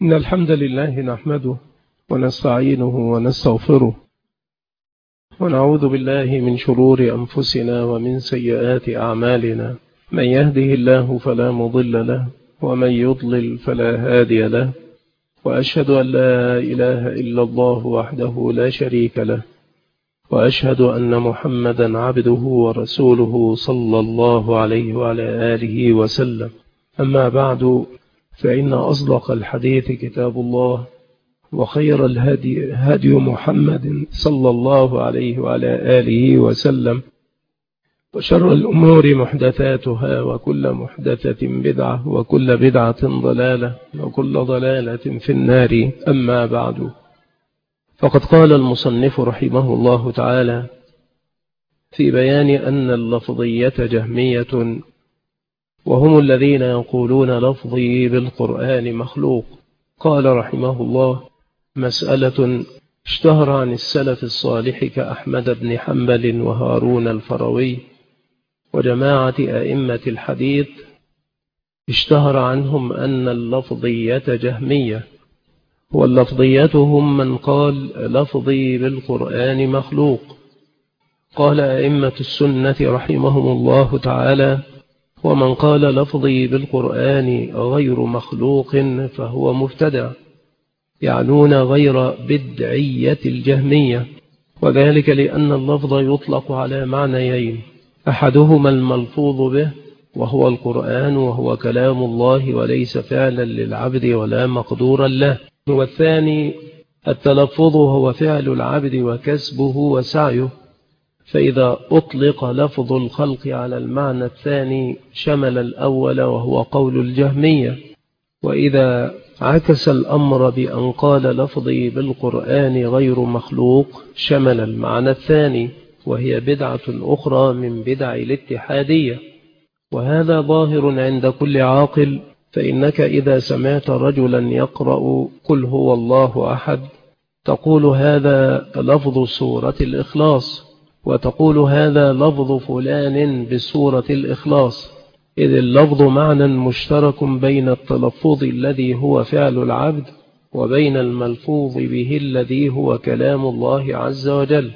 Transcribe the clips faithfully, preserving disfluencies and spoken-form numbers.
إن الحمد لله نحمده ونستعينه ونستغفره ونعوذ بالله من شرور أنفسنا ومن سيئات أعمالنا. من يهده الله فلا مضل له ومن يضلل فلا هادي له، وأشهد أن لا إله إلا الله وحده لا شريك له، وأشهد أن محمدا عبده ورسوله صلى الله عليه وعلى آله وسلم. أما بعد، فإن أصدق الحديث كتاب الله، وخير الهدي هدي محمد صلى الله عليه وعلى آله وسلم، وشر الأمور محدثاتها، وكل محدثة بدعة، وكل بدعة ضلالة، وكل ضلالة في النار. أما بعد، فقد قال المصنف رحمه الله تعالى في بيان أن اللفظية جهمية، وهم الذين يقولون لفظي بالقرآن مخلوق. قال رحمه الله: مسألة اشتهر عن السلف الصالح كأحمد بن حنبل وهارون الفروي وجماعة أئمة الحديث، اشتهر عنهم أن اللفظية جهمية، واللفظية هم من قال لفظي بالقرآن مخلوق. قال أئمة السنة رحمهم الله تعالى: ومن قال لفظي بالقرآن غير مخلوق فهو مبتدع، يعنون غير بدعية الجهمية، وذلك لأن اللفظ يطلق على معنيين: أحدهما الملفوظ به وهو القرآن وهو كلام الله وليس فعلا للعبد ولا مقدورا له، والثاني التلفظ هو فعل العبد وكسبه وسعيه. فإذا أطلق لفظ الخلق على المعنى الثاني شمل الأول وهو قول الجهمية، وإذا عكس الأمر بأن قال لفظي بالقرآن غير مخلوق شمل المعنى الثاني، وهي بدعة أخرى من بدع الاتحادية. وهذا ظاهر عند كل عاقل، فإنك إذا سمعت رجلا يقرأ قل هو الله أحد تقول هذا لفظ سورة الإخلاص، وتقول هذا لفظ فلان بسورة الإخلاص، إذ اللفظ معنى مشترك بين التلفظ الذي هو فعل العبد وبين الملفوظ به الذي هو كلام الله عز وجل.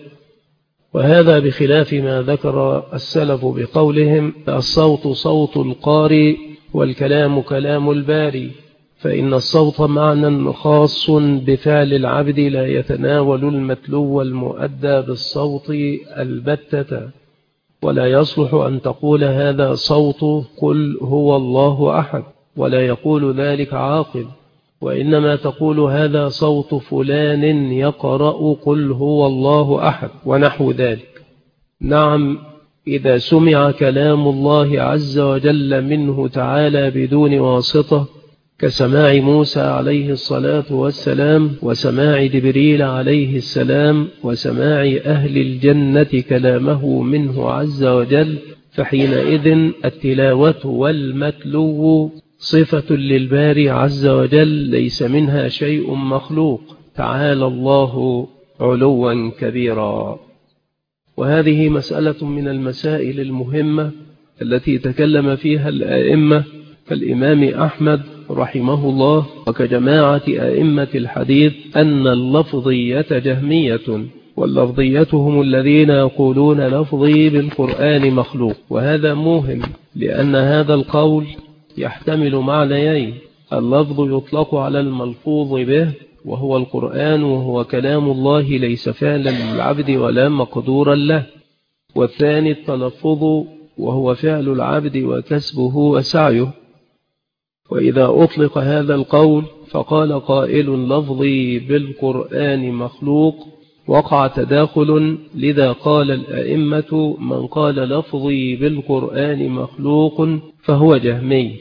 وهذا بخلاف ما ذكر السلف بقولهم: الصوت صوت القارئ والكلام كلام الباري، فإن الصوت معنى خاص بفعل العبد لا يتناول المتلو المؤدى بالصوت البتة، ولا يصلح أن تقول هذا صوت قل هو الله أحد، ولا يقول ذلك عاقل، وإنما تقول هذا صوت فلان يقرأ قل هو الله أحد ونحو ذلك. نعم، إذا سمع كلام الله عز وجل منه تعالى بدون واسطة، كسماع موسى عليه الصلاة والسلام، وسماع جبريل عليه السلام، وسماع أهل الجنة كلامه منه عز وجل، فحينئذ التلاوة والمتلو صفة للباري عز وجل، ليس منها شيء مخلوق، تعالى الله علوا كبيرا. وهذه مسألة من المسائل المهمة التي تكلم فيها الآئمة كالإمام أحمد رحمه الله وكجماعة أئمة الحديث أن اللفظية جهمية، واللفظية هم الذين يقولون لفظي بالقرآن مخلوق. وهذا موهم، لأن هذا القول يحتمل معنيين: اللفظ يطلق على الملفوظ به وهو القرآن وهو كلام الله ليس فعلا للعبد ولا مقدورا له، والثاني التلفظ وهو فعل العبد وكسبه وسعيه. وإذا أطلق هذا القول فقال قائل لفظي بالقرآن مخلوق وقع تداخل، لذا قال الأئمة من قال لفظي بالقرآن مخلوق فهو جهمي.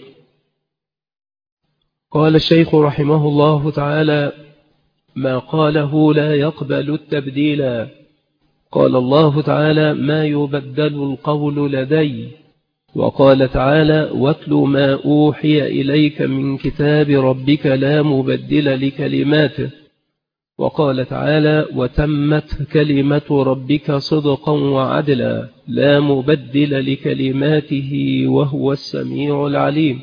قال الشيخ رحمه الله تعالى: ما قاله لا يقبل التبديلا. قال الله تعالى: ما يبدل القول لدي. وقال تعالى: واتل ما أوحي إليك من كتاب ربك لا مبدل لكلماته. وقال تعالى: وتمت كلمة ربك صدقا وعدلا لا مبدل لكلماته وهو السميع العليم.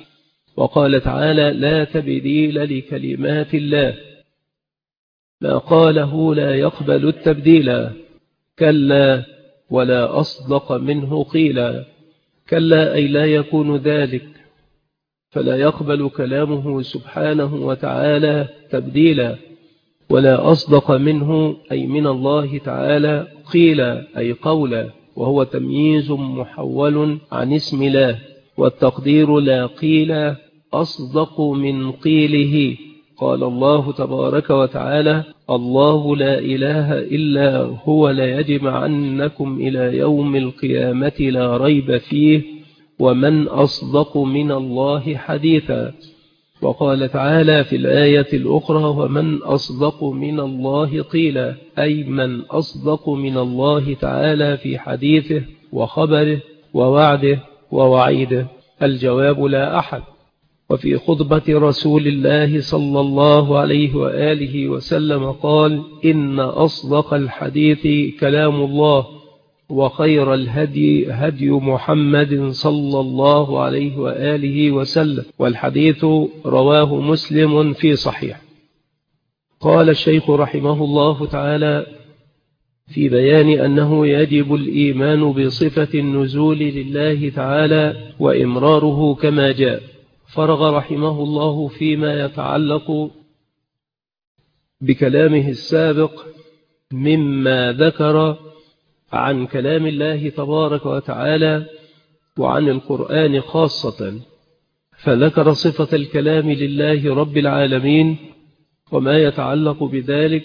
وقال تعالى: لا تبديل لكلمات الله، ما قاله لا يقبل التبديل، كلا ولا أصدق منه قيلا. كلا أي لا يكون ذلك، فلا يقبل كلامه سبحانه وتعالى تبديلا، ولا أصدق منه أي من الله تعالى قيلا أي قولا، وهو تمييز محول عن اسم الله، والتقدير لا قيل أصدق من قيله. قال الله تبارك وتعالى: الله لا إله إلا هو ليجمعنكم إلى يوم القيامة لا ريب فيه ومن أصدق من الله حديثا. وقال تعالى في الآية الأخرى: ومن أصدق من الله قيلا، أي من أصدق من الله تعالى في حديثه وخبره ووعده ووعيده. الجواب: لا أحد. وفي خطبة رسول الله صلى الله عليه وآله وسلم قال: إن أصدق الحديث كلام الله، وخير الهدي هدي محمد صلى الله عليه وآله وسلم. والحديث رواه مسلم في صحيح. قال الشيخ رحمه الله تعالى في بيان أنه يجب الإيمان بصفة النزول لله تعالى وإمراره كما جاء، فرغ رحمه الله فيما يتعلق بكلامه السابق مما ذكر عن كلام الله تبارك وتعالى وعن القرآن خاصة، فذكر صفة الكلام لله رب العالمين وما يتعلق بذلك،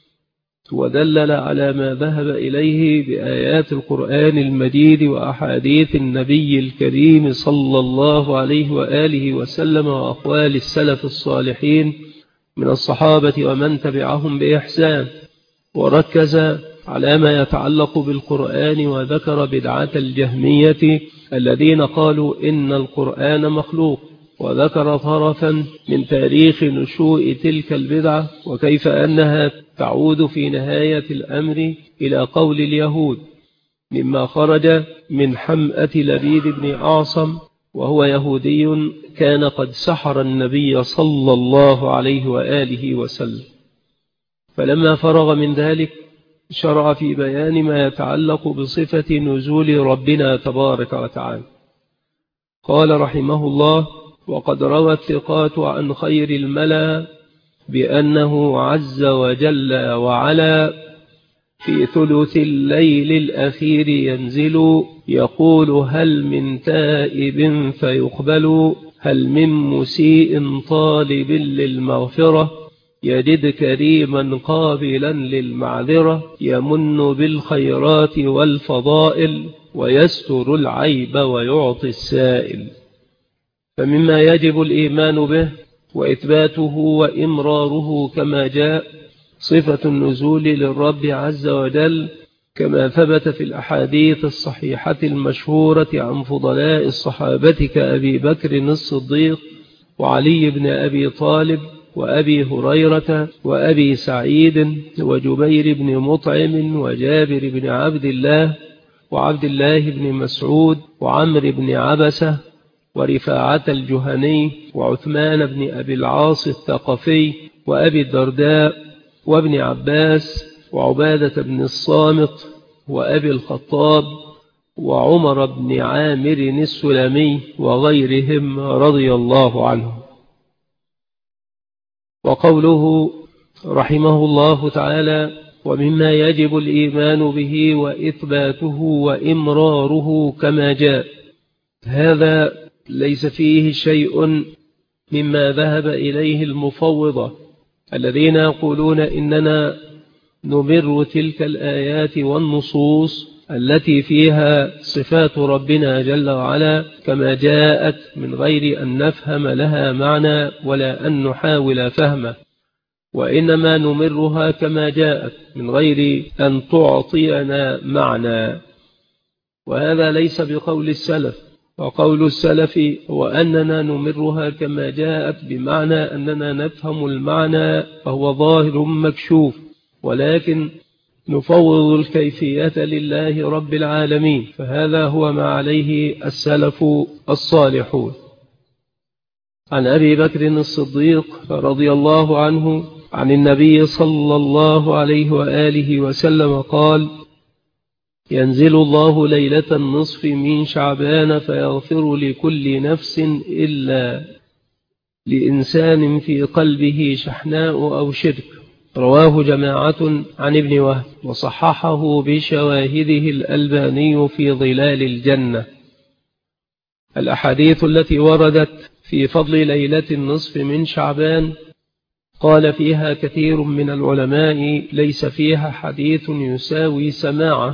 ودلل على ما ذهب إليه بآيات القرآن المجيد وأحاديث النبي الكريم صلى الله عليه وآله وسلم وأقوال السلف الصالحين من الصحابة ومن تبعهم بإحسان، وركز على ما يتعلق بالقرآن وذكر بدعة الجهمية الذين قالوا إن القرآن مخلوق، وذكر طرفا من تاريخ نشوء تلك البدعة وكيف أنها تعود في نهاية الأمر إلى قول اليهود، مما خرج من حمأة لبيد بن أعصم، وهو يهودي كان قد سحر النبي صلى الله عليه وآله وسلم. فلما فرغ من ذلك شرع في بيان ما يتعلق بصفة نزول ربنا تبارك وتعالى. قال رحمه الله: وقد روى الثقات عن خير الملا بأنه عز وجل وعلا في ثلث الليل الأخير ينزل، يقول: هل من تائب فيقبل، هل من مسيء طالب للمغفرة، يجد كريما قابلا للمعذرة، يمن بالخيرات والفضائل، ويستر العيب ويعطي السائل. فمما يجب الإيمان به وإثباته وإمراره كما جاء صفة النزول للرب عز وجل، كما ثبت في الأحاديث الصحيحة المشهورة عن فضلاء الصحابة كأبي بكر الصديق وعلي بن أبي طالب وأبي هريرة وأبي سعيد وجبير بن مطعم وجابر بن عبد الله وعبد الله بن مسعود وعمر بن عبسة ورفاعة الجهني وعثمان بن أبي العاص الثقفي وأبي الدرداء وابن عباس وعبادة بن الصامت وأبي الخطاب وعمر بن عامر السلمي وغيرهم رضي الله عنهم. وقوله رحمه الله تعالى: ومما يجب الإيمان به وإثباته وإمراره كما جاء، هذا ليس فيه شيء مما ذهب إليه المفوضة الذين يقولون إننا نمر تلك الآيات والنصوص التي فيها صفات ربنا جل وعلا كما جاءت من غير أن نفهم لها معنى ولا أن نحاول فهمه، وإنما نمرها كما جاءت من غير أن تعطينا معنى. وهذا ليس بقول السلف، وقول السلف هو أننا نمرها كما جاءت بمعنى أننا نفهم المعنى فهو ظاهر مكشوف، ولكن نفوض الكيفية لله رب العالمين، فهذا هو ما عليه السلف الصالحون. عن أبي بكر الصديق رضي الله عنه عن النبي صلى الله عليه وآله وسلم قال: ينزل الله ليلة النصف من شعبان فيغفر لكل نفس إلا لإنسان في قلبه شحناء أو شرك. رواه جماعة عن ابن وهب وصححه بشواهده الألباني في ظلال الجنة. الأحاديث التي وردت في فضل ليلة النصف من شعبان قال فيها كثير من العلماء ليس فيها حديث يساوي سماعه،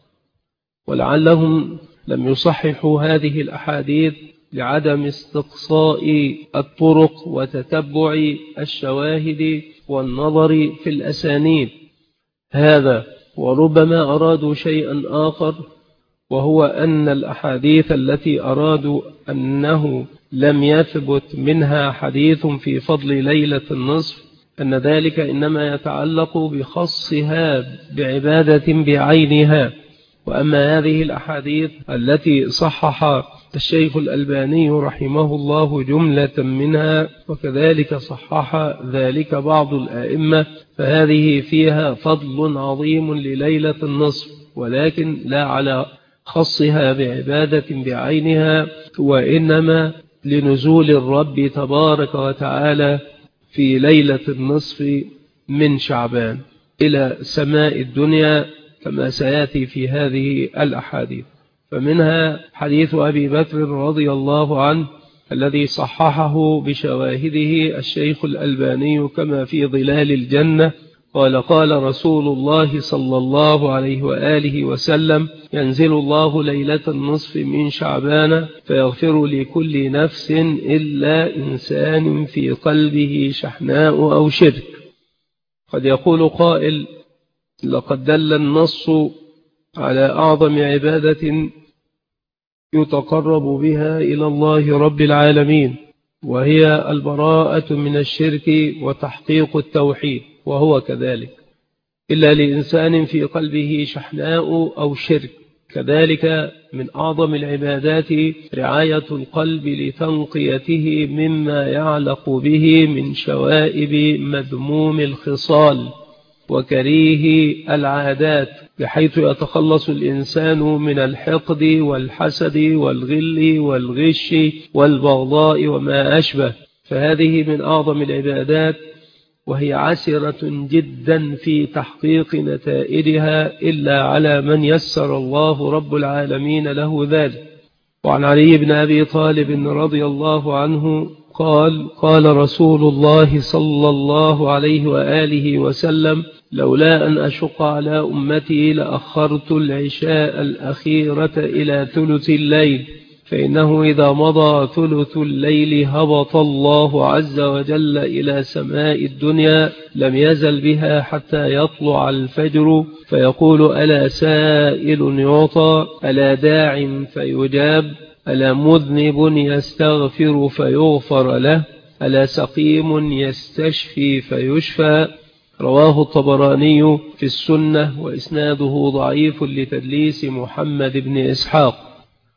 ولعلهم لم يصححوا هذه الأحاديث لعدم استقصاء الطرق وتتبع الشواهد والنظر في الأسانيد هذا، وربما أرادوا شيئا آخر، وهو أن الأحاديث التي أرادوا أنه لم يثبت منها حديث في فضل ليلة النصف أن ذلك إنما يتعلق بخصها بعبادة بعينها. وأما هذه الأحاديث التي صحح الشيخ الألباني رحمه الله جملة منها وكذلك صحح ذلك بعض الآئمة، فهذه فيها فضل عظيم لليلة النصف، ولكن لا على خصها بعبادة بعينها، وإنما لنزول الرب تبارك وتعالى في ليلة النصف من شعبان إلى سماء الدنيا كما سيأتي في هذه الأحاديث. فمنها حديث أبي بكر رضي الله عنه الذي صححه بشواهده الشيخ الألباني كما في ظلال الجنة قال: قال رسول الله صلى الله عليه وآله وسلم: ينزل الله ليلة النصف من شعبان فيغفر لكل نفس إلا إنسان في قلبه شحناء أو شرك. قد يقول قائل: لقد دل النص على أعظم عبادة يتقرب بها إلى الله رب العالمين، وهي البراءة من الشرك وتحقيق التوحيد، وهو كذلك، إلا لإنسان في قلبه شحناء أو شرك. كذلك من أعظم العبادات رعاية القلب لتنقيته مما يعلق به من شوائب مذموم الخصال وكريه العادات، بحيث يتخلص الإنسان من الحقد والحسد والغل والغش والبغضاء وما أشبه. فهذه من أعظم العبادات، وهي عسرة جدا في تحقيق نتائجها إلا على من يسر الله رب العالمين له ذلك. وعن علي بن أبي طالب رضي الله عنه قال: قال رسول الله صلى الله عليه وآله وسلم: لولا أن أشق على أمتي لأخرت العشاء الأخيرة إلى ثلث الليل، فإنه إذا مضى ثلث الليل هبط الله عز وجل إلى سماء الدنيا، لم يزل بها حتى يطلع الفجر، فيقول: ألا سائل يعطى، ألا داع فيجاب، ألا مذنب يستغفر فيغفر له، ألا سقيم يستشفي فيشفى. رواه الطبراني في السنة وإسناده ضعيف لتدليس محمد بن إسحاق.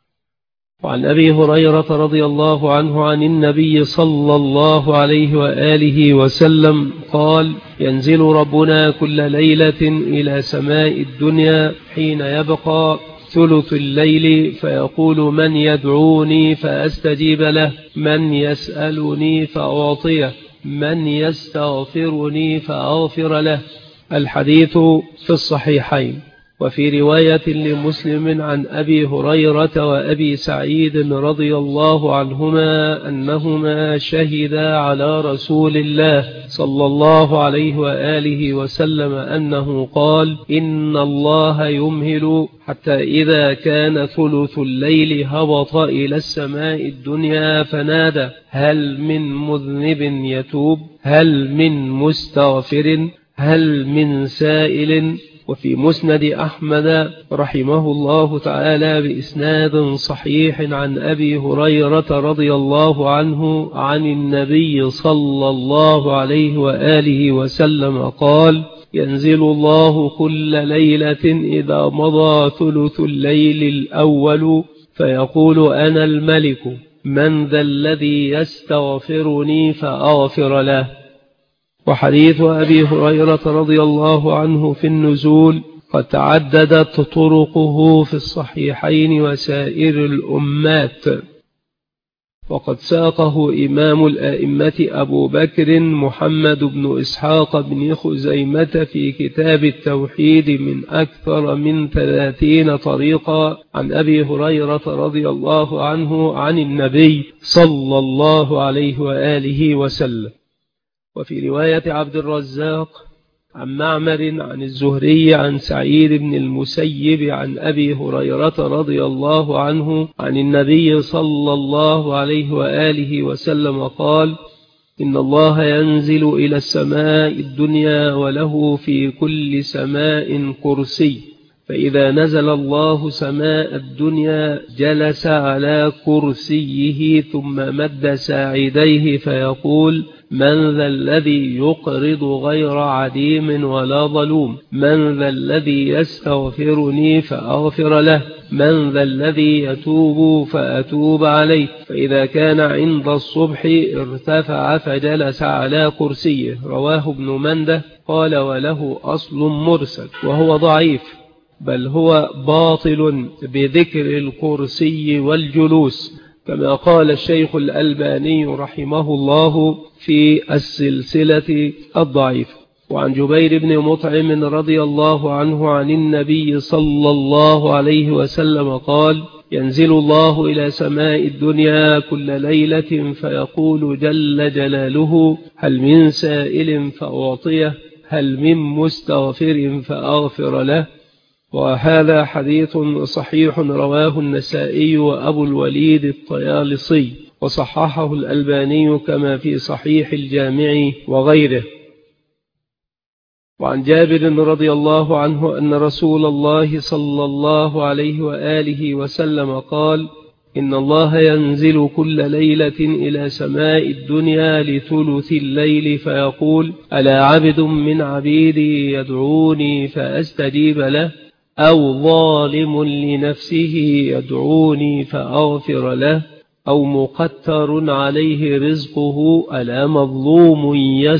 وعن أبي هريرة رضي الله عنه عن النبي صلى الله عليه وآله وسلم قال: ينزل ربنا كل ليلة إلى سماء الدنيا حين يبقى ثلث الليل، فيقول: من يدعوني فأستجيب له، من يسألني فأعطيه، من يستغفرني فأغفر له. الحديث في الصحيحين. وفي رواية لمسلم عن أبي هريرة وأبي سعيد رضي الله عنهما أنهما شهدا على رسول الله صلى الله عليه وآله وسلم أنه قال: إن الله يمهل حتى إذا كان ثلث الليل هبط إلى السماء الدنيا فنادى: هل من مذنب يتوب؟ هل من مستغفر؟ هل من سائل؟ وفي مسند أحمد رحمه الله تعالى بإسناد صحيح عن أبي هريرة رضي الله عنه عن النبي صلى الله عليه وآله وسلم قال: ينزل الله كل ليلة إذا مضى ثلث الليل الأول فيقول: أنا الملك، من ذا الذي يستغفرني فأغفر له. وحديث أبي هريرة رضي الله عنه في النزول قد تعددت طرقه في الصحيحين وسائر الأمات، وقد ساقه إمام الآئمة أبو بكر محمد بن إسحاق بن خزيمة في كتاب التوحيد من أكثر من ثلاثين طريقة عن أبي هريرة رضي الله عنه عن النبي صلى الله عليه وآله وسلم. وفي رواية عبد الرزاق عن معمر عن الزهري عن سعيد بن المسيب عن أبي هريرة رضي الله عنه عن النبي صلى الله عليه وآله وسلم قال: إن الله ينزل إلى السماء الدنيا وله في كل سماء كرسي، فإذا نزل الله سماء الدنيا جلس على كرسيه ثم مد ساعديه فيقول: من ذا الذي يقرض غير عديم ولا ظلوم؟ من ذا الذي يستغفرني فأغفر له؟ من ذا الذي يتوب فأتوب عليه؟ فإذا كان عند الصبح ارتفع فجلس على كرسيه. رواه ابن منده. قال: وله أصل مرسل وهو ضعيف، بل هو باطل بذكر الكرسي والجلوس، كما قال الشيخ الألباني رحمه الله في السلسلة الضعيف. وعن جبير بن مطعم رضي الله عنه عن النبي صلى الله عليه وسلم قال: ينزل الله إلى سماء الدنيا كل ليلة فيقول جل جلاله: هل من سائل فأعطيه؟ هل من مستغفر فأغفر له؟ وهذا حديث صحيح رواه النسائي وأبو الوليد الطيالسي، وصححه الألباني كما في صحيح الجامع وغيره. وعن جابر رضي الله عنه أن رسول الله صلى الله عليه وآله وسلم قال: إن الله ينزل كل ليلة إلى سماء الدنيا لثلث الليل فيقول: ألا عبد من عبيدي يدعوني فأستجيب له؟ أو ظالم لنفسه يدعوني فأغفر له؟ أو مقتر عليه رزقه ألا مظلوم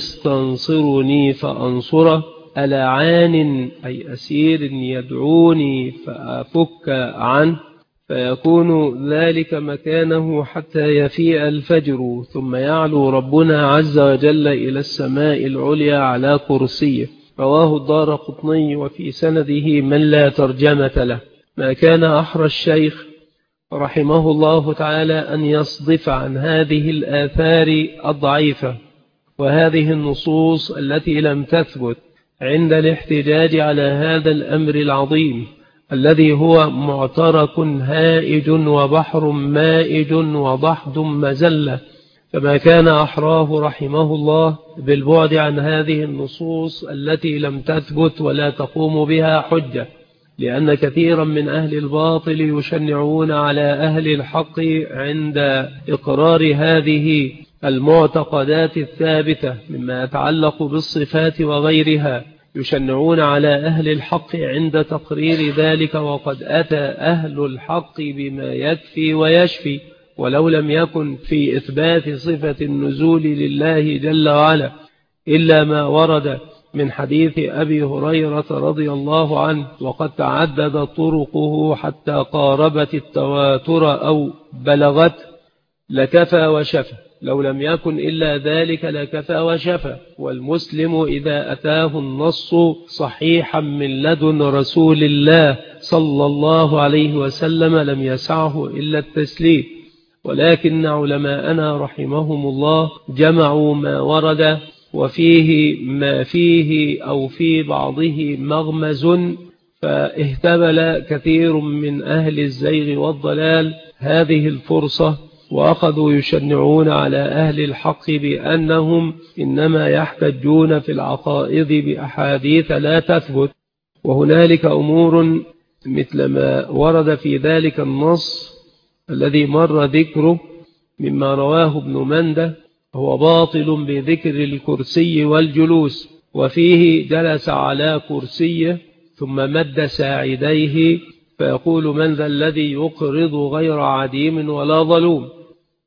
يستنصرني فأنصره؟ ألا عان أي أسير يدعوني فأفك عنه؟ فيكون ذلك مكانه حتى يفيء الفجر، ثم يعلو ربنا عز وجل إلى السماء العليا على كرسيه. رواه الدارقطني وفي سنده من لا ترجمة له. ما كان أحرى الشيخ رحمه الله تعالى أن يصدف عن هذه الآثار الضعيفة وهذه النصوص التي لم تثبت عند الاحتجاج على هذا الأمر العظيم الذي هو معترك هائج وبحر مائج وضحض مزلة. فما كان أحراه رحمه الله بالبعد عن هذه النصوص التي لم تثبت ولا تقوم بها حجة، لأن كثيرا من أهل الباطل يشنعون على أهل الحق عند إقرار هذه المعتقدات الثابتة مما يتعلق بالصفات وغيرها، يشنعون على أهل الحق عند تقرير ذلك، وقد أتى أهل الحق بما يكفي ويشفي، ولو لم يكن في إثبات صفة النزول لله جل وعلا إلا ما ورد من حديث أبي هريرة رضي الله عنه، وقد تعدد طرقه حتى قاربت التواتر أو بلغت، لكفى وشفى. لو لم يكن إلا ذلك لكفى وشفى. والمسلم إذا أتاه النص صحيحا من لدن رسول الله صلى الله عليه وسلم لم يسعه إلا التسليم. ولكن علماءنا رحمهم الله جمعوا ما ورد وفيه ما فيه أو في بعضه مغمز، فاهتبل كثير من أهل الزيغ والضلال هذه الفرصة، وأخذوا يشنعون على أهل الحق بأنهم إنما يحتجون في العقائد بأحاديث لا تثبت. وهنالك أمور مثل ما ورد في ذلك النص الذي مر ذكره مما رواه ابن منده، هو باطل بذكر الكرسي والجلوس، وفيه جلس على كرسيه ثم مد ساعديه فيقول: من ذا الذي يقرض غير عديم ولا ظلوم؟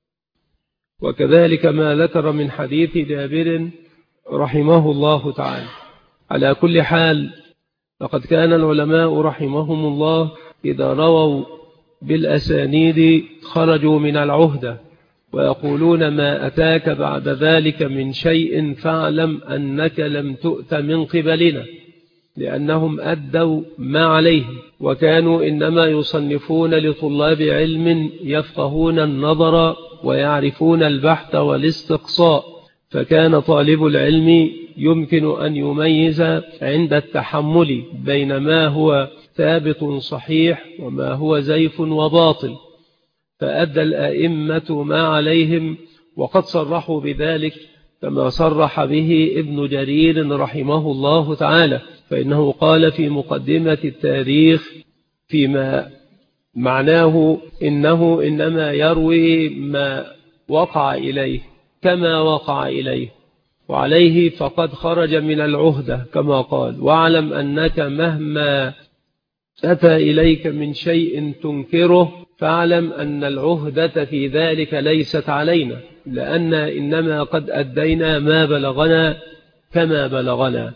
وكذلك ما ذكر من حديث جابر رحمه الله تعالى. على كل حال، لقد كان العلماء رحمهم الله إذا رووا بالأسانيد خرجوا من العهدة، ويقولون ما أتاك بعد ذلك من شيء فاعلم أنك لم تؤت من قبلنا، لأنهم أدوا ما عليهم، وكانوا إنما يصنفون لطلاب علم يفقهون النظر ويعرفون البحث والاستقصاء. فكان طالب العلم يمكن أن يميز عند التحمل بين ما هو ثابت صحيح وما هو زيف وباطل، فأدى الأئمة ما عليهم، وقد صرحوا بذلك كما صرح به ابن جرير رحمه الله تعالى، فإنه قال في مقدمة التاريخ فيما معناه إنه إنما يروي ما وقع إليه كما وقع إليه، وعليه فقد خرج من العهدة كما قال. واعلم أنك مهما أتى إليك من شيء تنكره فاعلم أن العهدة في ذلك ليست علينا، لأن إنما قد أدينا ما بلغنا كما بلغنا.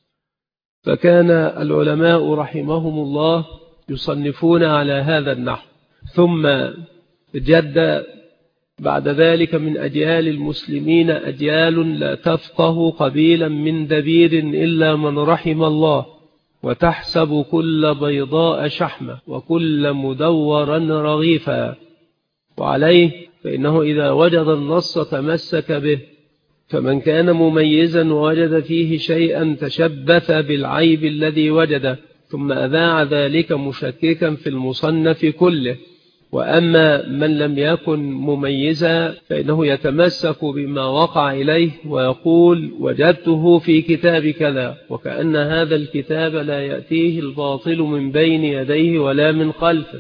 فكان العلماء رحمهم الله يصنفون على هذا النحو. ثم جد بعد ذلك من أجيال المسلمين أجيال لا تفقه قبيلا من دبير إلا من رحم الله، وتحسب كل بيضاء شحمة وكل مدورا رغيفا. وعليه فإنه إذا وجد النص تمسك به، فمن كان مميزا ووجد فيه شيئا تشبث بالعيب الذي وجده ثم أذاع ذلك مشككا في المصنف كله. وأما من لم يكن مميزا فإنه يتمسك بما وقع إليه ويقول وجدته في كتاب كذا، وكأن هذا الكتاب لا يأتيه الباطل من بين يديه ولا من خلفه،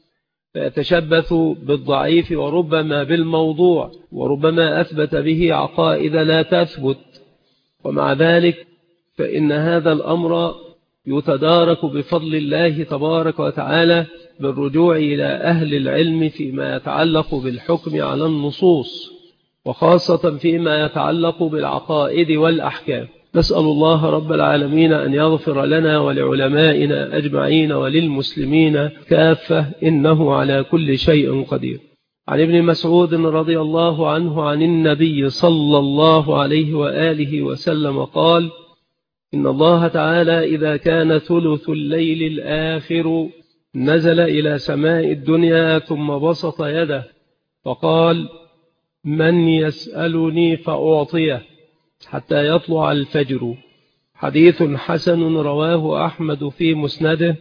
فيتشبث بالضعيف وربما بالموضوع، وربما أثبت به عقائد لا تثبت. ومع ذلك فإن هذا الأمر يتدارك بفضل الله تبارك وتعالى بالرجوع إلى أهل العلم فيما يتعلق بالحكم على النصوص، وخاصة فيما يتعلق بالعقائد والأحكام. نسأل الله رب العالمين أن يغفر لنا ولعلمائنا أجمعين وللمسلمين كافة، إنه على كل شيء قدير. عن ابن مسعود رضي الله عنه عن النبي صلى الله عليه وآله وسلم قال: إن الله تعالى إذا كان ثلث الليل الآخر نزل إلى سماء الدنيا ثم بسط يده فقال: من يسألني فأعطيه حتى يطلع الفجر. حديث حسن رواه أحمد في مسنده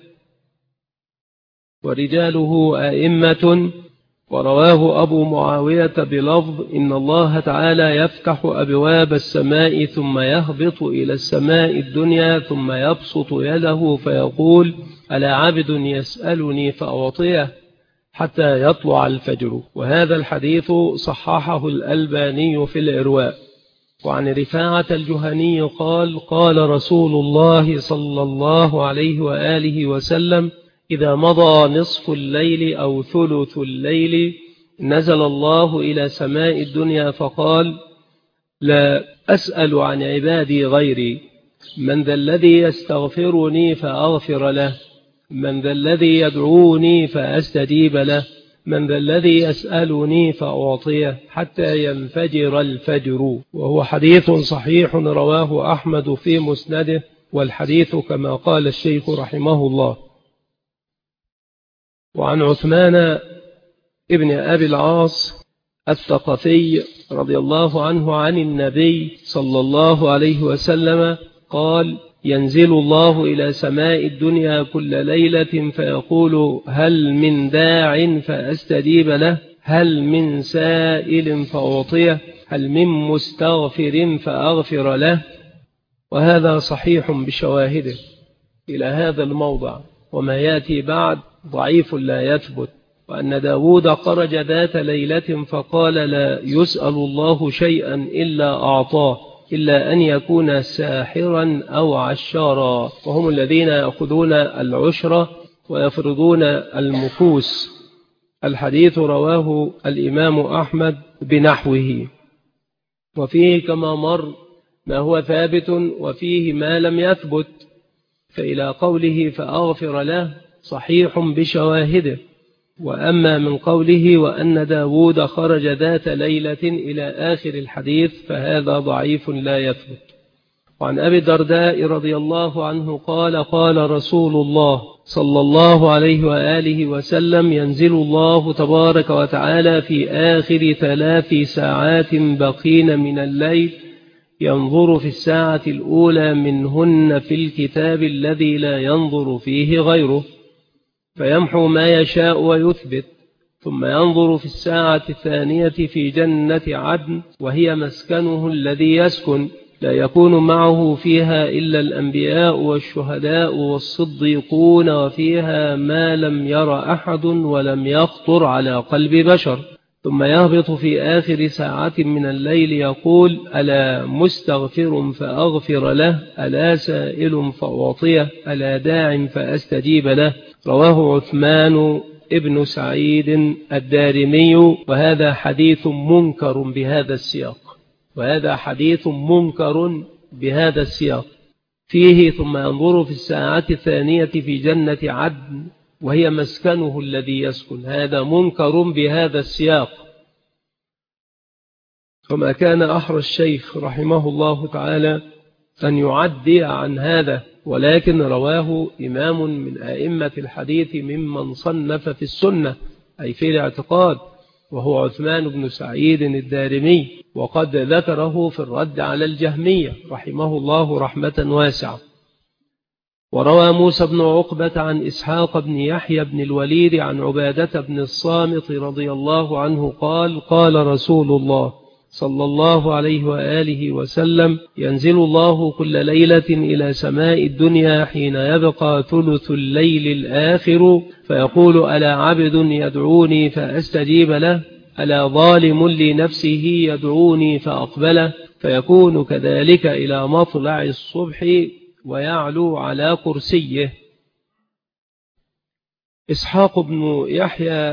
ورجاله أئمة، ورواه أبو معاوية بلفظ: إن الله تعالى يفتح أبواب السماء ثم يهبط إلى السماء الدنيا ثم يبسط يده فيقول: ألا عبد يسألني فأعطيه حتى يطلع الفجر. وهذا الحديث صححه الألباني في الإرواء. وعن رفاعة الجهني قال: قال رسول الله صلى الله عليه وآله وسلم: إذا مضى نصف الليل أو ثلث الليل نزل الله إلى سماء الدنيا فقال: لا أسأل عن عبادي غيري، من ذا الذي يستغفرني فأغفر له، من ذا الذي يدعوني فأستجيب له، من ذا الذي يسألني فأعطيه حتى ينفجر الفجر. وهو حديث صحيح رواه أحمد في مسنده، والحديث كما قال الشيخ رحمه الله. وعن عثمان ابن أبي العاص الثقفي رضي الله عنه عن النبي صلى الله عليه وسلم قال: ينزل الله إلى سماء الدنيا كل ليلة فيقول: هل من داع فأستجيب له، هل من سائل فأعطيه، هل من مستغفر فأغفر له. وهذا صحيح بشواهده إلى هذا الموضع، وما يأتي بعد ضعيف لا يثبت. وأن داود خرج ذات ليلة فقال: لا يسأل الله شيئا إلا أعطاه، إلا أن يكون ساحرا أو عشارا، وهم الذين يأخذون العشرة ويفرضون المكوس. الحديث رواه الإمام أحمد بنحوه، وفيه كما مر ما هو ثابت وفيه ما لم يثبت. فإلى قوله فأغفر له صحيح بشواهده. وأما من قوله وأن داود خرج ذات ليلة إلى آخر الحديث فهذا ضعيف لا يثبت. وعن أبي الدرداء رضي الله عنه قال قال رسول الله صلى الله عليه وآله وسلم ينزل الله تبارك وتعالى في آخر ثلاث ساعات بقين من الليل ينظر في الساعة الأولى منهن في الكتاب الذي لا ينظر فيه غيره فيمحو ما يشاء ويثبت، ثم ينظر في الساعة الثانية في جنة عدن وهي مسكنه الذي يسكن، لا يكون معه فيها إلا الأنبياء والشهداء والصديقون، وفيها ما لم ير أحد ولم يخطر على قلب بشر. ثم يهبط في آخر ساعة من الليل يقول ألا مستغفر فأغفر له، ألا سائل فأعطيه، ألا داع فأستجيب له. رواه عثمان ابن سعيد الدارمي، وهذا حديث منكر بهذا السياق وهذا حديث منكر بهذا السياق. فيه ثم ينظر في الساعة الثانية في جنة عدن وهي مسكنه الذي يسكن، هذا منكر بهذا السياق. وما كان أحرى الشيخ رحمه الله تعالى أن يعدي عن هذا، ولكن رواه إمام من أئمة الحديث ممن صنف في السنة أي في الاعتقاد، وهو عثمان بن سعيد الدارمي، وقد ذكره في الرد على الجهمية رحمه الله رحمة واسعة. وروى موسى بن عقبة عن إسحاق بن يحيى بن الوليد عن عبادة بن الصامت رضي الله عنه قال قال رسول الله صلى الله عليه وآله وسلم ينزل الله كل ليلة إلى سماء الدنيا حين يبقى ثلث الليل الآخر فيقول ألا عبد يدعوني فأستجيب له، ألا ظالم لنفسه يدعوني فأقبله، فيكون كذلك إلى مطلع الصبح ويعلو على كرسيه. إسحاق بن يحيى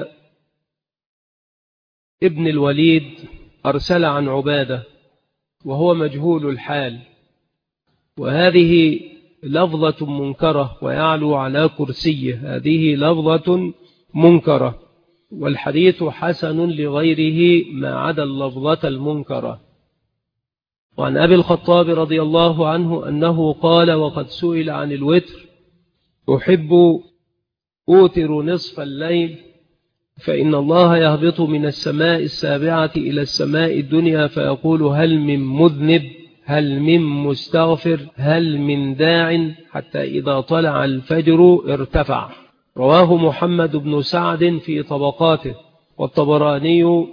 ابن الوليد أرسل عن عبادة وهو مجهول الحال، وهذه لفظة منكرة، ويعلو على كرسيه هذه لفظة منكرة، والحديث حسن لغيره ما عدا اللفظة المنكرة. وعن أبي الخطاب رضي الله عنه أنه قال وقد سئل عن الوتر أحب أوتر نصف الليل فإن الله يهبط من السماء السابعة إلى السماء الدنيا فيقول هل من مذنب، هل من مستغفر، هل من داع، حتى إذا طلع الفجر ارتفع. رواه محمد بن سعد في طبقاته والطبراني،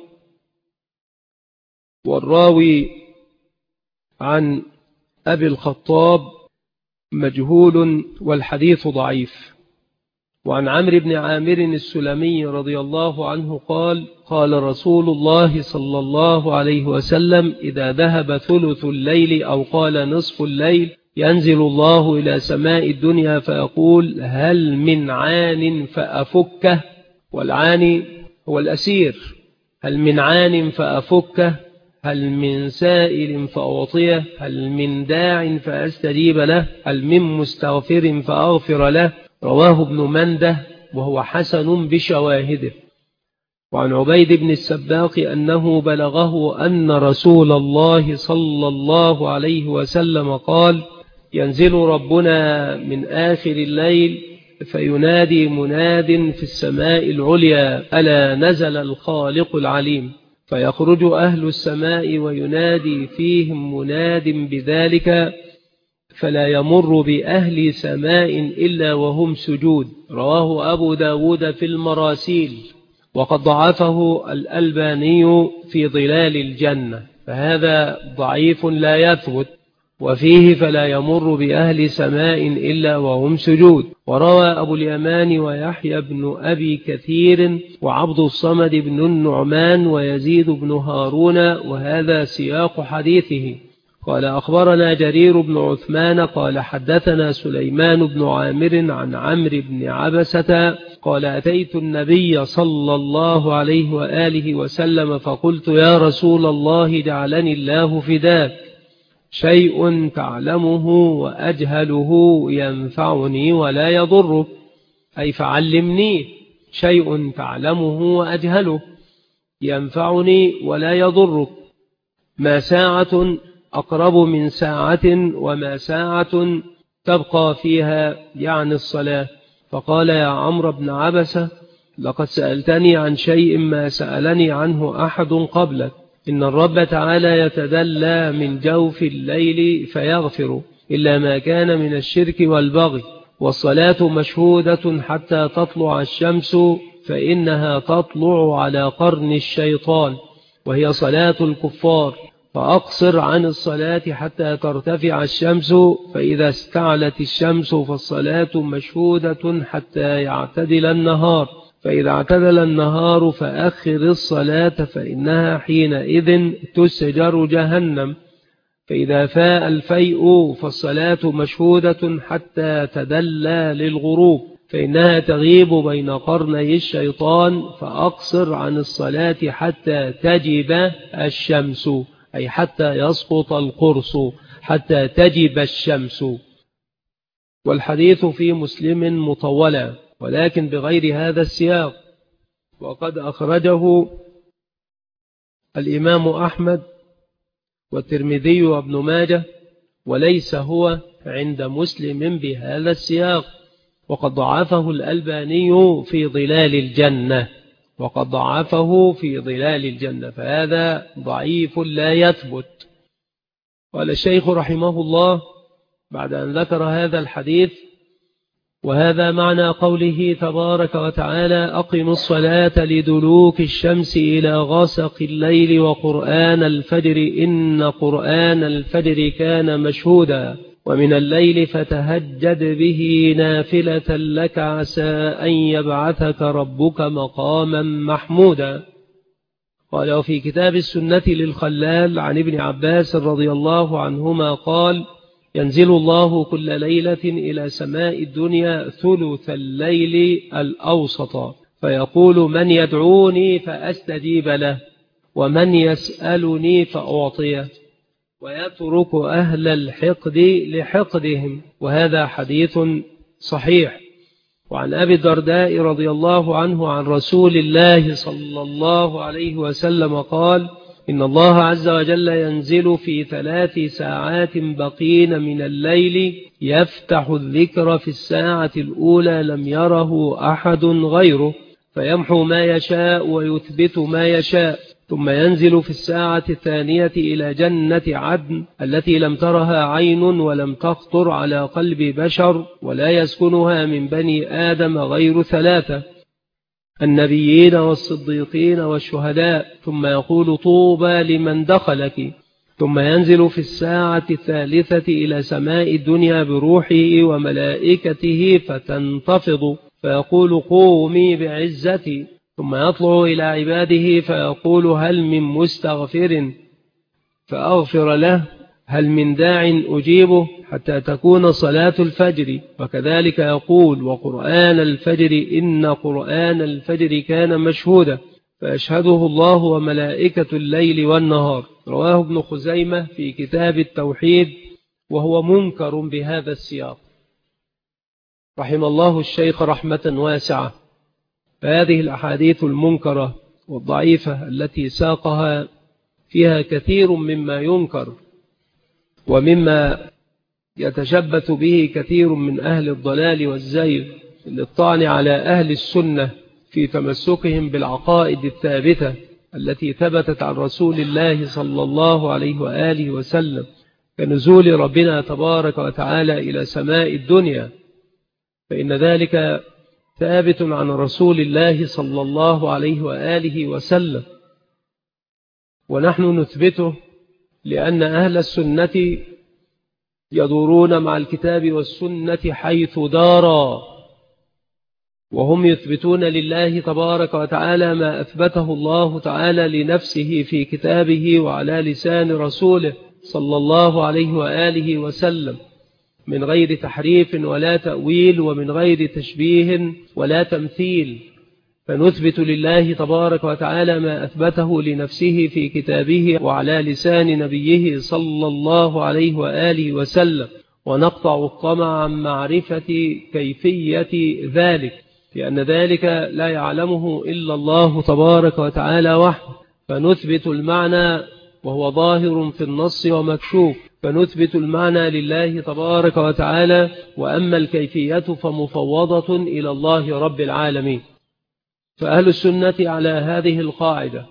والراوي عن أبي الخطاب مجهول والحديث ضعيف. وعن عمرو بن عامر السلمي رضي الله عنه قال قال رسول الله صلى الله عليه وسلم إذا ذهب ثلث الليل أو قال نصف الليل ينزل الله إلى سماء الدنيا فيقول هل من عان فأفكه، والعاني هو الأسير، هل من عان فأفكه، هل من سائل فأعطيه، هل من داع فأستجيب له، هل من مستغفر فأغفر له. رواه ابن منده وهو حسن بشواهده. وعن عبيد بن السباق أنه بلغه أن رسول الله صلى الله عليه وسلم قال ينزل ربنا من آخر الليل فينادي مناد في السماء العليا ألا نزل الخالق العليم، فيخرج أهل السماء وينادي فيهم مناد بذلك فلا يمر بأهل سماء إلا وهم سجود. رواه أبو داود في المراسيل، وقد ضعفه الألباني في ظلال الجنة، فهذا ضعيف لا يثبت، وفيه فلا يمر بأهل سماء إلا وهم سجود. وروى أبو اليمان ويحيى بن أبي كثير وعبد الصمد بن النعمان ويزيد بن هارون، وهذا سياق حديثه. قال أخبرنا جرير بن عثمان قال حدثنا سليمان بن عامر عن عمرو بن عبسة قال أتيت النبي صلى الله عليه وآله وسلم فقلت يا رسول الله جعلني الله فداك، شيء تعلمه وأجهله ينفعني ولا يضرك، أي فعلمني شيء تعلمه وأجهله ينفعني ولا يضرك، ما ساعة أقرب من ساعة وما ساعة تبقى فيها يعني الصلاة. فقال يا عمرو بن عبسة لقد سألتني عن شيء ما سألني عنه أحد قبلك، إن الرب تعالى يتدلى من جوف الليل فيغفر إلا ما كان من الشرك والبغي، والصلاة مشهودة حتى تطلع الشمس فإنها تطلع على قرن الشيطان، وهي صلاة الكفار، فأقصر عن الصلاة حتى ترتفع الشمس، فإذا استعلت الشمس فالصلاة مشهودة حتى يعتدل النهار، فإذا اعتدل النهار فأخر الصلاة فإنها حينئذ تسجر جهنم، فإذا فاء الفيء فالصلاة مشهودة حتى تدلى للغروب، فإنها تغيب بين قرني الشيطان، فأقصر عن الصلاة حتى تجب الشمس، أي حتى يسقط القرص، حتى تجب الشمس. والحديث في مسلم مطولا ولكن بغير هذا السياق، وقد أخرجه الإمام أحمد والترمذي وابن ماجه، وليس هو عند مسلم بهذا السياق، وقد ضعفه الألباني في ظلال الجنة وقد ضعفه في ظلال الجنة فهذا ضعيف لا يثبت. قال الشيخ رحمه الله بعد أن ذكر هذا الحديث: وهذا معنى قوله تبارك وتعالى: أقم الصلاة لدلوك الشمس إلى غسق الليل وقرآن الفجر إن قرآن الفجر كان مشهودا، ومن الليل فتهجد به نافلة لك عسى أن يبعثك ربك مقاما محمودا. قال: وفي كتاب السنة للخلال عن ابن عباس رضي الله عنهما قال: ينزل الله كل ليلة إلى سماء الدنيا ثلث الليل الأوسط فيقول: من يدعوني فأستجيب له، ومن يسألني فأعطيه، ويترك أهل الحقد لحقدهم. وهذا حديث صحيح. وعن أبي الدرداء رضي الله عنه عن رسول الله صلى الله عليه وسلم قال: إن الله عز وجل ينزل في ثلاث ساعات بقين من الليل يفتح الذكر في الساعة الأولى لم يره أحد غيره، فيمحو ما يشاء ويثبت ما يشاء، ثم ينزل في الساعة الثانية إلى جنة عدن التي لم ترها عين ولم تخطر على قلب بشر، ولا يسكنها من بني آدم غير ثلاثة: النبيين والصديقين والشهداء، ثم يقول: طوبى لمن دخلك. ثم ينزل في الساعة الثالثة إلى سماء الدنيا بروحه وملائكته فتنتفض، فيقول: قومي بعزتي. ثم يطلع إلى عباده فيقول: هل من مستغفر فأغفر له، هل من داع أجيبه، حتى تكون صلاة الفجر. وكذلك يقول: وقرآن الفجر إن قرآن الفجر كان مشهودا، فيشهده الله وملائكة الليل والنهار. رواه ابن خزيمة في كتاب التوحيد، وهو منكر بهذا السياق. رحم الله الشيخ رحمة واسعة. فهذه الأحاديث المنكرة والضعيفة التي ساقها فيها كثير مما ينكر ومما يتشبث به كثير من أهل الضلال والزيغ للطعن على أهل السنة في تمسكهم بالعقائد الثابتة التي ثبتت عن رسول الله صلى الله عليه وآله وسلم، كنزول ربنا تبارك وتعالى إلى سماء الدنيا، فإن ذلك ثابت عن رسول الله صلى الله عليه وآله وسلم، ونحن نثبته لأن أهل السنة يدورون مع الكتاب والسنة حيث دارا، وهم يثبتون لله تبارك وتعالى ما أثبته الله تعالى لنفسه في كتابه وعلى لسان رسوله صلى الله عليه وآله وسلم، من غير تحريف ولا تأويل ومن غير تشبيه ولا تمثيل، فنثبت لله تبارك وتعالى ما أثبته لنفسه في كتابه وعلى لسان نبيه صلى الله عليه وآله وسلم، ونقطع الطمع عن معرفة كيفية ذلك، لأن ذلك لا يعلمه إلا الله تبارك وتعالى وحده. فنثبت المعنى وهو ظاهر في النص ومكشوف، فنثبت المعنى لله تبارك وتعالى، وأما الكيفية فمفوضة إلى الله رب العالمين. فأهل السنة على هذه القاعدة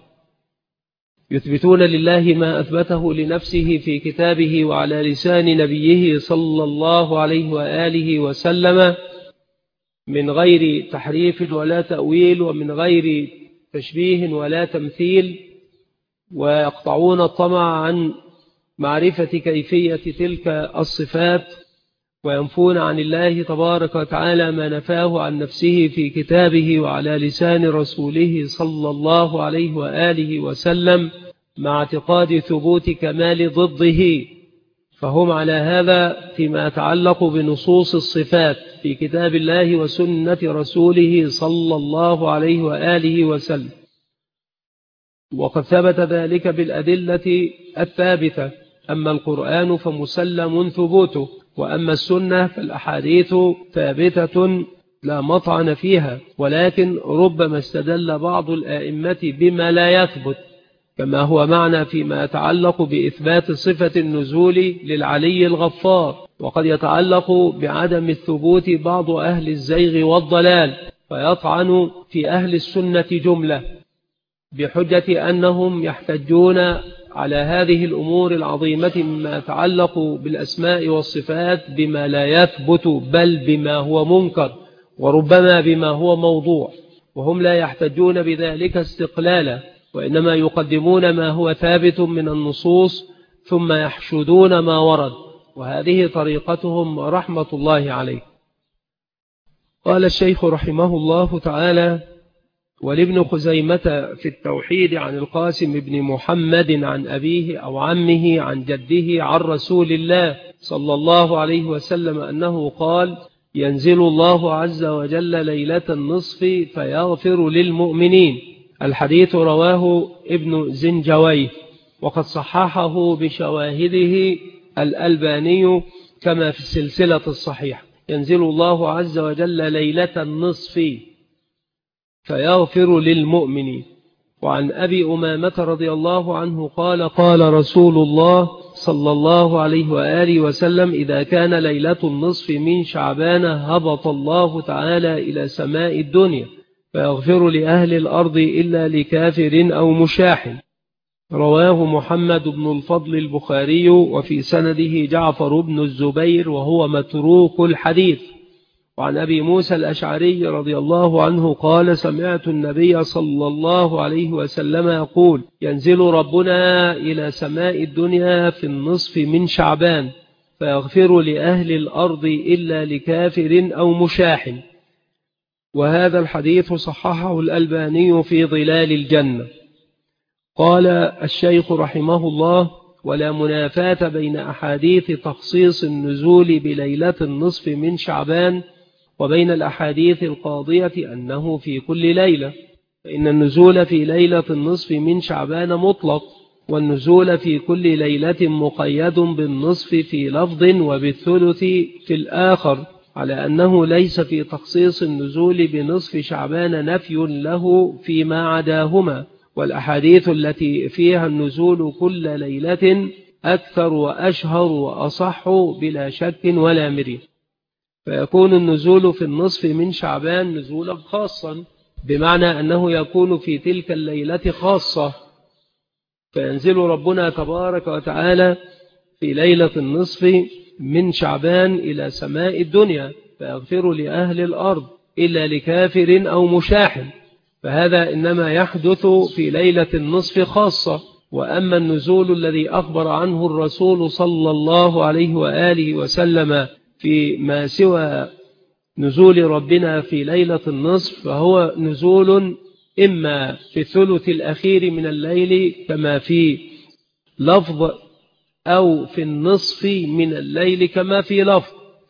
يثبتون لله ما أثبته لنفسه في كتابه وعلى لسان نبيه صلى الله عليه وآله وسلم من غير تحريف ولا تأويل ومن غير تشبيه ولا تمثيل، ويقطعون الطمع عن معرفة كيفية تلك الصفات، وينفون عن الله تبارك وتعالى ما نفاه عن نفسه في كتابه وعلى لسان رسوله صلى الله عليه وآله وسلم، مع اعتقاد ثبوت كمال ضده. فهم على هذا فيما يتعلق بنصوص الصفات في كتاب الله وسنة رسوله صلى الله عليه وآله وسلم، وقد ثبت ذلك بالأدلة الثابتة. أما القرآن فمسلم ثبوته، وأما السنة فالأحاديث ثابتة لا مطعن فيها، ولكن ربما استدل بعض الآئمة بما لا يثبت، كما هو معنى فيما يتعلق بإثبات صفة النزول للعلي الغفار، وقد يتعلق بعدم الثبوت بعض أهل الزيغ والضلال، فيطعن في أهل السنة جملة بحجة أنهم يحتجون على هذه الأمور العظيمة مما يتعلق بالأسماء والصفات بما لا يثبت، بل بما هو منكر، وربما بما هو موضوع، وهم لا يحتجون بذلك استقلالا، وإنما يقدمون ما هو ثابت من النصوص ثم يحشدون ما ورد، وهذه طريقتهم رحمة الله عليه. قال الشيخ رحمه الله تعالى: ولابن خزيمة في التوحيد عن القاسم بن محمد عن أبيه أو عمه عن جده عن رسول الله صلى الله عليه وسلم أنه قال: ينزل الله عز وجل ليلة النصف فيغفر للمؤمنين. الحديث رواه ابن زنجويه، وقد صححه بشواهده الألباني كما في السلسلة الصحيحة. ينزل الله عز وجل ليلة النصف فيغفر للمؤمنين. وعن أبي أمامة رضي الله عنه قال: قال رسول الله صلى الله عليه وآله وسلم: إذا كان ليلة النصف من شعبان هبط الله تعالى إلى سماء الدنيا فيغفر لأهل الأرض إلا لكافر أو مشاح. رواه محمد بن الفضل البخاري، وفي سنده جعفر بن الزبير وهو متروك الحديث. وعن أبي موسى الأشعري رضي الله عنه قال: سمعت النبي صلى الله عليه وسلم يقول: ينزل ربنا إلى سماء الدنيا في النصف من شعبان فيغفر لأهل الأرض إلا لكافر أو مشاح. وهذا الحديث صححه الألباني في ظلال الجنة. قال الشيخ رحمه الله: ولا منافاة بين أحاديث تخصيص النزول بليلة النصف من شعبان وبين الأحاديث القاضية أنه في كل ليلة، فإن النزول في ليلة النصف من شعبان مطلق، والنزول في كل ليلة مقيد بالنصف في لفظ وبالثلث في الآخر، على أنه ليس في تخصيص النزول بنصف شعبان نفي له فيما عداهما. والأحاديث التي فيها النزول كل ليلة أكثر وأشهر وأصح بلا شك ولا مرية، فيكون النزول في النصف من شعبان نزولا خاصا، بمعنى أنه يكون في تلك الليلة خاصة، فينزل ربنا تبارك وتعالى في ليلة النصف من شعبان إلى سماء الدنيا فيغفر لأهل الأرض إلا لكافر أو مشاح، فهذا إنما يحدث في ليلة النصف خاصة. وأما النزول الذي أخبر عنه الرسول صلى الله عليه وآله وسلم في ما سوى نزول ربنا في ليلة النصف فهو نزول إما في الثلث الأخير من الليل كما في لفظ، أو في النصف من الليل كما في لفظ،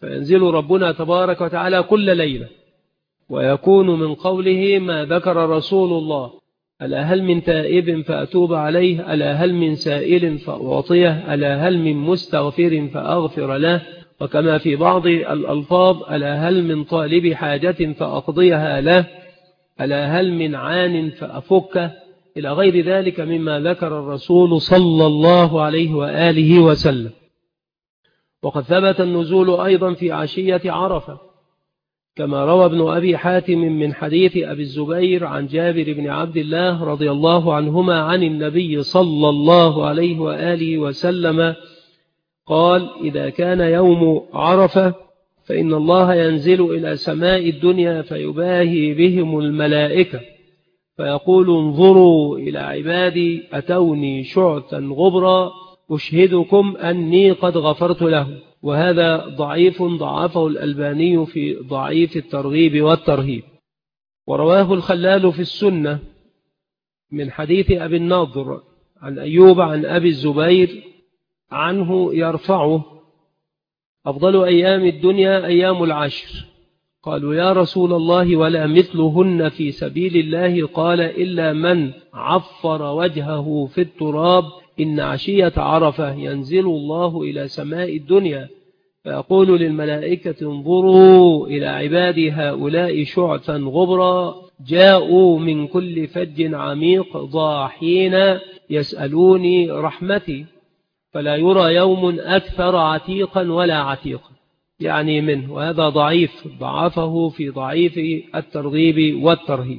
فينزل ربنا تبارك وتعالى كل ليلة، ويكون من قوله ما ذكر رسول الله: ألا هل من تائب فأتوب عليه، ألا هل من سائل فأعطيه، ألا هل من مستغفر فأغفر له، وكما في بعض الألفاظ: ألا هل من طالب حاجة فأقضيها له، ألا هل من عان فأفكه، إلى غير ذلك مما ذكر الرسول صلى الله عليه وآله وسلم. وقد ثبت النزول أيضا في عشية عرفة، كما روى ابن أبي حاتم من حديث أبي الزبير عن جابر بن عبد الله رضي الله عنهما عن النبي صلى الله عليه وآله وسلم قال: إذا كان يوم عرفة فإن الله ينزل إلى سماء الدنيا فيباهي بهم الملائكة فيقول: انظروا إلى عبادي أتوني شعثا غبرا أشهدكم أني قد غفرت له. وهذا ضعيف ضعفه الألباني في ضعيف الترغيب والترهيب. ورواه الخلال في السنة من حديث أبي النضر عن أيوب عن أبي الزبير عنه يرفعه: أفضل أيام الدنيا أيام العشر. قالوا: يا رسول الله ولا مثلهن في سبيل الله؟ قال: إلا من عفر وجهه في التراب إن عشية عرفة ينزل الله إلى سماء الدنيا فيقول للملائكة: انظروا إلى عبادي هؤلاء شعثا غبرا جاءوا من كل فج عميق ضاحين يسألوني رحمتي فلا يرى يوم أكثر عتيقا ولا عتيقا، يعني منه. وهذا ضعيف ضعفه في ضعيف الترغيب والترهيب.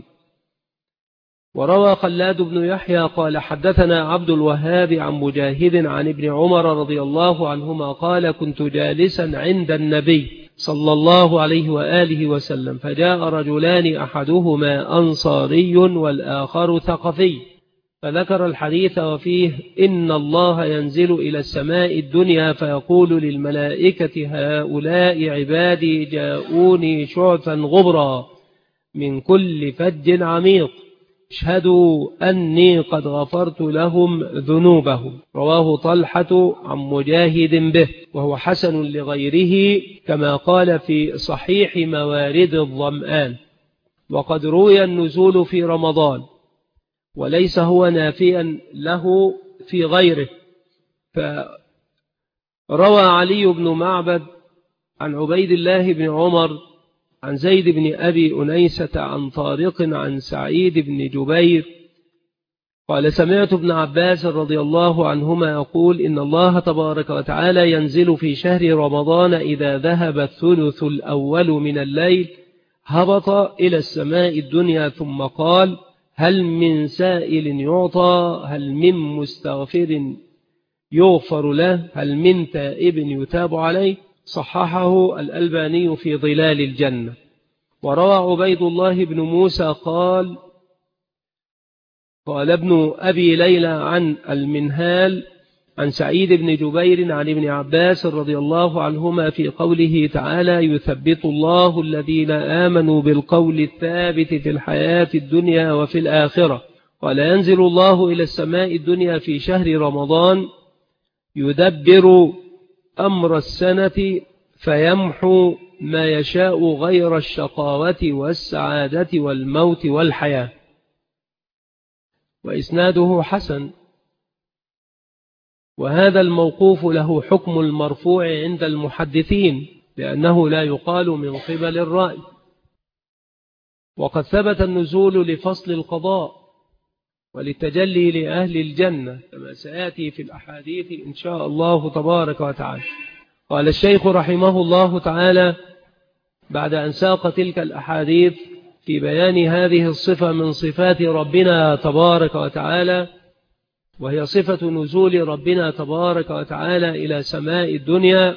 وروى خلاد بن يحيى قال: حدثنا عبد الوهاب عن مجاهد عن ابن عمر رضي الله عنهما قال: كنت جالسا عند النبي صلى الله عليه وآله وسلم فجاء رجلان أحدهما أنصاري والآخر ثقفي فذكر الحديث وفيه: إن الله ينزل إلى السماء الدنيا فيقول للملائكة هؤلاء عبادي جاءوني شعثا غبرا من كل فج عميق اشهدوا أني قد غفرت لهم ذنوبهم. رواه طلحة عن مجاهد به، وهو حسن لغيره كما قال في صحيح موارد الظمآن. وقد روي النزول في رمضان وليس هو نافيا له في غيره. فروى علي بن معبد عن عبيد الله بن عمر عن زيد بن أبي أنيسة عن طارق عن سعيد بن جبير قال: سمعت ابن عباس رضي الله عنهما يقول: إن الله تبارك وتعالى ينزل في شهر رمضان إذا ذهب الثلث الأول من الليل هبط إلى السماء الدنيا ثم قال: هل من سائل يعطى، هل من مستغفر يغفر له، هل من تائب يتاب عليه. صححه الألباني في ظلال الجنة. وروى عبيد الله بن موسى قال: قال ابن أبي ليلى عن المنهال عن سعيد بن جبير عن ابن عباس رضي الله عنهما في قوله تعالى: يثبت الله الذين آمنوا بالقول الثابت في الحياة الدنيا وفي الآخرة. قال: ينزل الله إلى السماء الدنيا في شهر رمضان يدبر أمر السنة فيمحو ما يشاء غير الشقاوة والسعادة والموت والحياة. وإسناده حسن. وهذا الموقوف له حكم المرفوع عند المحدثين لأنه لا يقال من قبل الرأي. وقد ثبت النزول لفصل القضاء وللتجلي لأهل الجنة كما سيأتي في الأحاديث إن شاء الله تبارك وتعالى. قال الشيخ رحمه الله تعالى بعد أن ساق تلك الأحاديث في بيان هذه الصفة من صفات ربنا تبارك وتعالى، وهي صفة نزول ربنا تبارك وتعالى إلى سماء الدنيا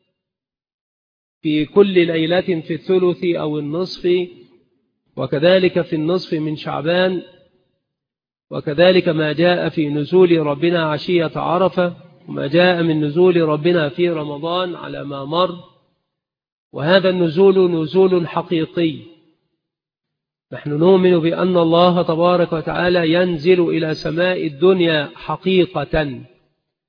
في كل ليلة في الثلث أو النصف، وكذلك في النصف من شعبان، وكذلك ما جاء في نزول ربنا عشية عرفة، وما جاء من نزول ربنا في رمضان على ما مر. وهذا النزول نزول حقيقي. نحن نؤمن بأن الله تبارك وتعالى ينزل إلى سماء الدنيا حقيقة،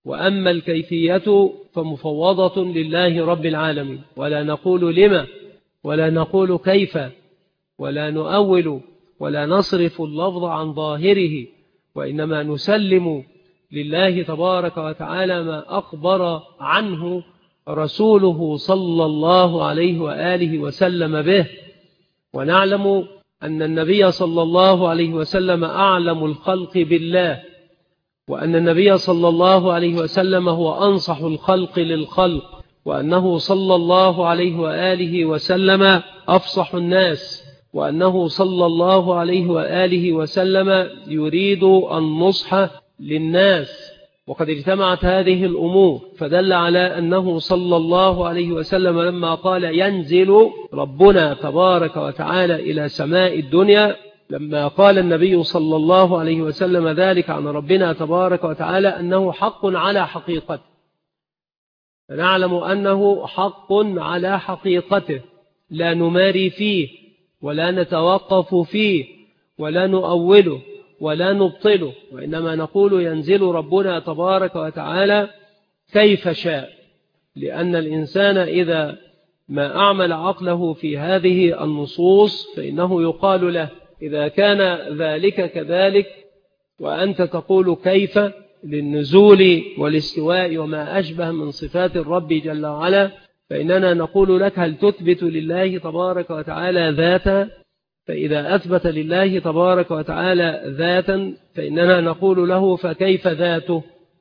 وأما الكيفية فمفوضة لله رب العالمين، ولا نقول لما ولا نقول كيف ولا نؤول ولا نصرف اللفظ عن ظاهره، وإنما نسلم لله تبارك وتعالى ما أخبر عنه رسوله صلى الله عليه وآله وسلم به. ونعلم أن النبي صلى الله عليه وسلم أعلم الخلق بالله، وأن النبي صلى الله عليه وسلم هو أنصح الخلق للخلق، وأنه صلى الله عليه وآله وسلم أفصح الناس، وأنه صلى الله عليه وآله وسلم يريد النصح للناس. وقد اجتمعت هذه الأمور فدل على أنه صلى الله عليه وسلم لما قال ينزل ربنا تبارك وتعالى إلى سماء الدنيا، لما قال النبي صلى الله عليه وسلم ذلك عن ربنا تبارك وتعالى أنه حق على حقيقته، فنعلم أنه حق على حقيقته، لا نماري فيه ولا نتوقف فيه ولا نؤوله ولا نبطله، وإنما نقول ينزل ربنا تبارك وتعالى كيف شاء، لأن الإنسان إذا ما أعمل عقله في هذه النصوص فإنه يقال له إذا كان ذلك كذلك وأنت تقول كيف للنزول والاستواء وما أشبه من صفات الرب جل وعلا، فإننا نقول لك هل تثبت لله تبارك وتعالى ذاتا؟ فإذا أثبت لله تبارك وتعالى ذاتا فإننا نقول له فكيف ذاته؟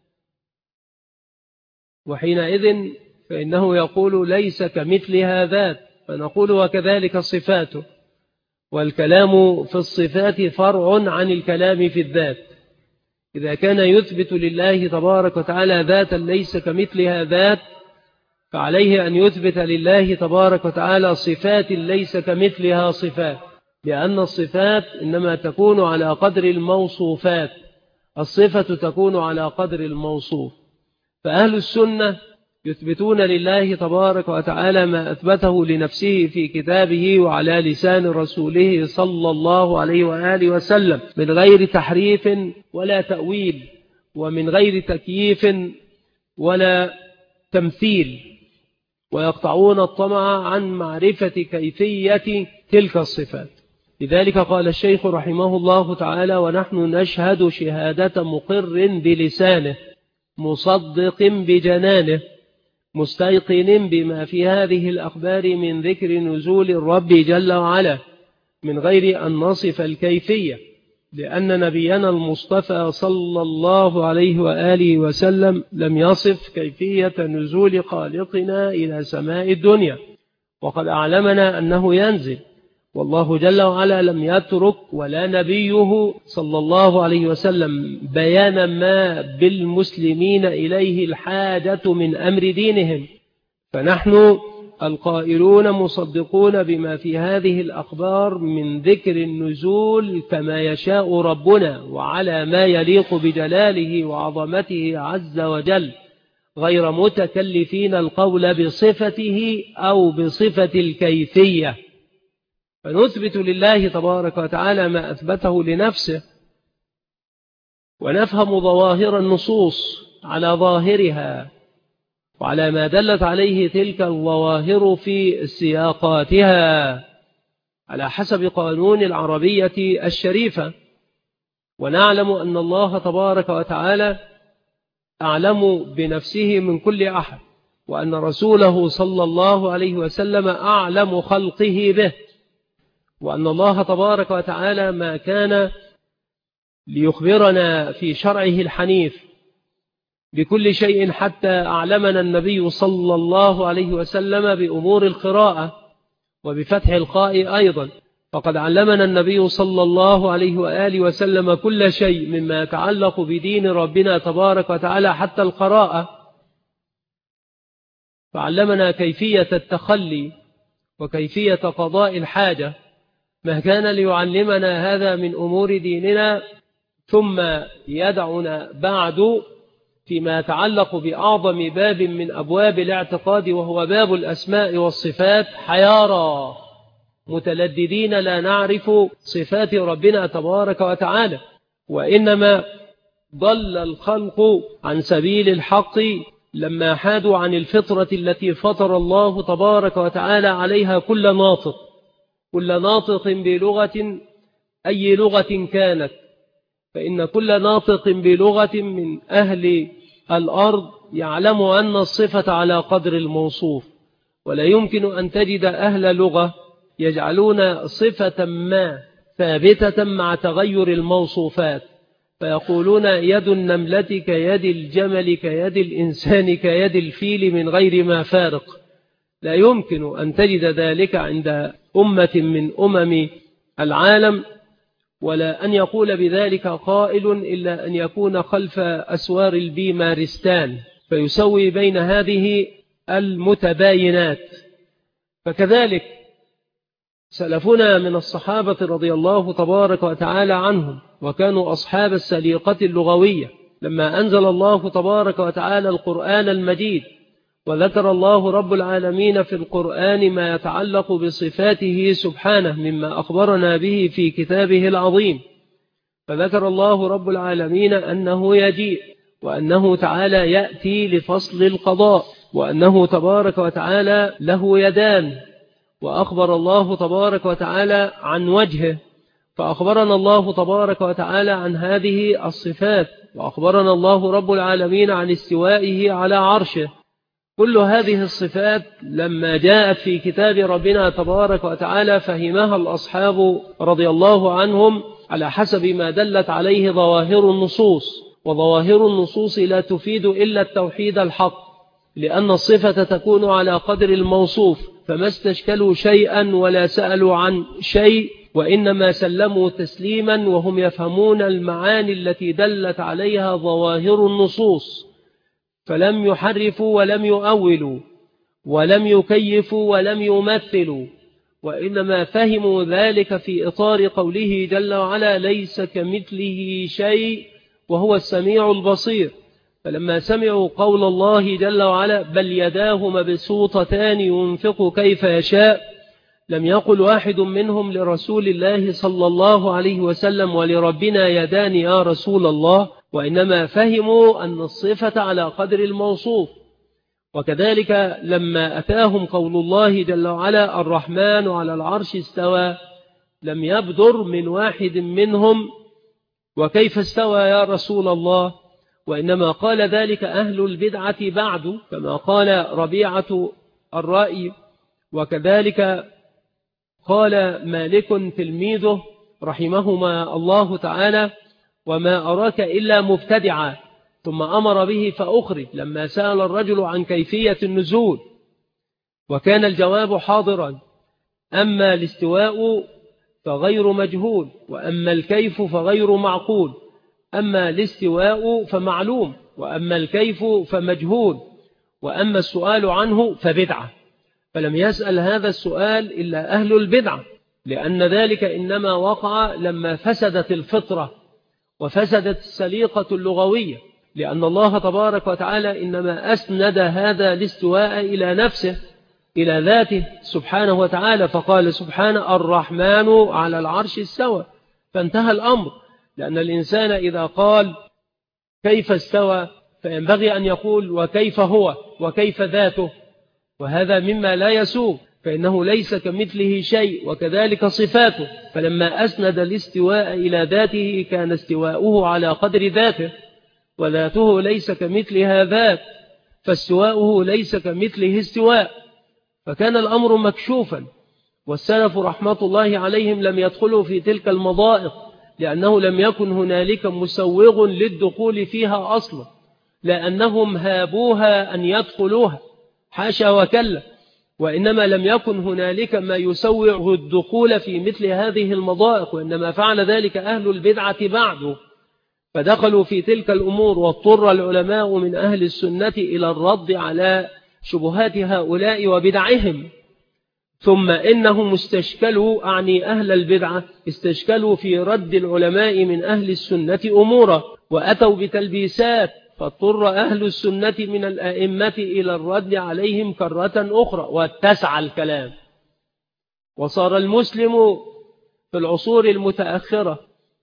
وحينئذ فإنه يقول ليس كمثلها ذات، فنقول وكذلك صفاته. والكلام في الصفات فرع عن الكلام في الذات. إذا كان يثبت لله تبارك وتعالى ذاتا ليس كمثلها ذات، فعليه أن يثبت لله تبارك وتعالى صفات ليس كمثلها صفات، لأن الصفات إنما تكون على قدر الموصوفات، الصفة تكون على قدر الموصوف. فأهل السنة يثبتون لله تبارك وتعالى ما أثبته لنفسه في كتابه وعلى لسان رسوله صلى الله عليه وآله وسلم من غير تحريف ولا تأويل، ومن غير تكييف ولا تمثيل، ويقطعون الطمع عن معرفة كيفية تلك الصفات. لذلك قال الشيخ رحمه الله تعالى ونحن نشهد شهادة مقر بلسانه مصدق بجنانه مستيقن بما في هذه الأخبار من ذكر نزول الرب جل وعلا من غير أن نصف الكيفية، لأن نبينا المصطفى صلى الله عليه وآله وسلم لم يصف كيفية نزول خالقنا إلى سماء الدنيا، وقد أعلمنا أنه ينزل، والله جل وعلا لم يترك ولا نبيه صلى الله عليه وسلم بيان ما بالمسلمين إليه الحاجة من أمر دينهم. فنحن القائلون مصدقون بما في هذه الأخبار من ذكر النزول كما يشاء ربنا وعلى ما يليق بجلاله وعظمته عز وجل، غير متكلفين القول بصفته أو بصفة الكيفية. فنثبت لله تبارك وتعالى ما أثبته لنفسه، ونفهم ظواهر النصوص على ظاهرها وعلى ما دلت عليه تلك الظواهر في سياقاتها على حسب قانون العربية الشريفة. ونعلم أن الله تبارك وتعالى أعلم بنفسه من كل أحد، وأن رسوله صلى الله عليه وسلم أعلم خلقه به، وأن الله تبارك وتعالى ما كان ليخبرنا في شرعه الحنيف بكل شيء حتى أعلمنا النبي صلى الله عليه وسلم بأمور القراءة وبفتح القاء أيضا، فقد علمنا النبي صلى الله عليه وآله وسلم كل شيء مما يتعلق بدين ربنا تبارك وتعالى حتى القراءة، فعلمنا كيفية التخلي وكيفية قضاء الحاجة، ما كان ليعلمنا هذا من أمور ديننا ثم يدعنا بعد فيما يتعلق بأعظم باب من أبواب الاعتقاد وهو باب الأسماء والصفات حيارى متلددين لا نعرف صفات ربنا تبارك وتعالى، وإنما ضل الخلق عن سبيل الحق لما حادوا عن الفطرة التي فطر الله تبارك وتعالى عليها كل ناطق كل ناطق بلغة أي لغة كانت، فإن كل ناطق بلغة من أهل الأرض يعلم أن الصفة على قدر الموصوف، ولا يمكن أن تجد أهل لغة يجعلون صفة ما ثابتة مع تغير الموصوفات، فيقولون يد النملة كيد الجمل كيد الإنسان كيد الفيل من غير ما فارق. لا يمكن أن تجد ذلك عند أمة من أمم العالم، ولا أن يقول بذلك قائل إلا أن يكون خلف أسوار البيمارستان فيسوي بين هذه المتباينات. فكذلك سلفنا من الصحابة رضي الله تبارك وتعالى عنهم وكانوا أصحاب السليقة اللغوية، لما أنزل الله تبارك وتعالى القرآن المجيد وذكر الله رب العالمين في القرآن ما يتعلق بصفاته سبحانه مما أخبرنا به في كتابه العظيم، فذكر الله رب العالمين أنه يجيء وأنه تعالى يأتي لفصل القضاء وأنه تبارك وتعالى له يدان، وأخبر الله تبارك وتعالى عن وجهه، فأخبرنا الله تبارك وتعالى عن هذه الصفات، وأخبرنا الله رب العالمين عن استوائه على عرشه. كل هذه الصفات لما جاءت في كتاب ربنا تبارك وتعالى فهمها الأصحاب رضي الله عنهم على حسب ما دلت عليه ظواهر النصوص، وظواهر النصوص لا تفيد إلا التوحيد الحق، لأن الصفة تكون على قدر الموصوف، فما استشكلوا شيئا ولا سألوا عن شيء، وإنما سلموا تسليما وهم يفهمون المعاني التي دلت عليها ظواهر النصوص، فلم يحرفوا ولم يؤولوا ولم يكيفوا ولم يمثلوا، وإنما فهموا ذلك في إطار قوله جل وعلا ليس كمثله شيء وهو السميع البصير. فلما سمعوا قول الله جل وعلا بل يداه مبسوطتان ينفق كيف يشاء، لم يقل واحد منهم لرسول الله صلى الله عليه وسلم ولربنا يدان يا رسول الله، وإنما فهموا أن الصفة على قدر الموصوف. وكذلك لما أتاهم قول الله جل وعلا الرحمن على العرش استوى، لم يبدر من واحد منهم وكيف استوى يا رسول الله، وإنما قال ذلك أهل البدعة بعد، كما قال ربيعة الرأي، وكذلك قال مالك تلميذه رحمهما الله تعالى وما أراك إلا مبتدعا، ثم أمر به فأخرج لما سأل الرجل عن كيفية النزول، وكان الجواب حاضرا، أما الاستواء فغير مجهول، وأما الكيف فغير معقول، أما الاستواء فمعلوم، وأما الكيف فمجهول، وأما السؤال عنه فبدعة. فلم يسأل هذا السؤال إلا أهل البدعة، لأن ذلك إنما وقع لما فسدت الفطرة وفسدت السليقة اللغوية، لأن الله تبارك وتعالى إنما أسند هذا الاستواء إلى نفسه إلى ذاته سبحانه وتعالى، فقال سبحانه الرحمن على العرش استوى، فانتهى الأمر. لأن الإنسان إذا قال كيف استوى فينبغي أن يقول وكيف هو وكيف ذاته، وهذا مما لا يسوغ، فإنه ليس كمثله شيء، وكذلك صفاته. فلما أسند الاستواء إلى ذاته كان استواؤه على قدر ذاته، وذاته ليس كمثلها ذات، فاستواؤه ليس كمثله استواء، فكان الأمر مكشوفا. والسلف رحمة الله عليهم لم يدخلوا في تلك المضائق، لأنه لم يكن هنالك مسوغ للدخول فيها أصلا، لأنهم هابوها أن يدخلوها حاشا وكلا، وإنما لم يكن هنالك ما يسوغ الدخول في مثل هذه المضائق، وإنما فعل ذلك أهل البدعة بعده، فدخلوا في تلك الأمور، واضطر العلماء من أهل السنة إلى الرد على شبهات هؤلاء وبدعهم. ثم إنهم استشكلوا، أعني أهل البدعة، استشكلوا في رد العلماء من أهل السنة أمورا، وأتوا بتلبيسات، فاضطر أهل السنة من الأئمة إلى الرد عليهم كرة أخرى، واتسع الكلام. وصار المسلم في العصور المتأخرة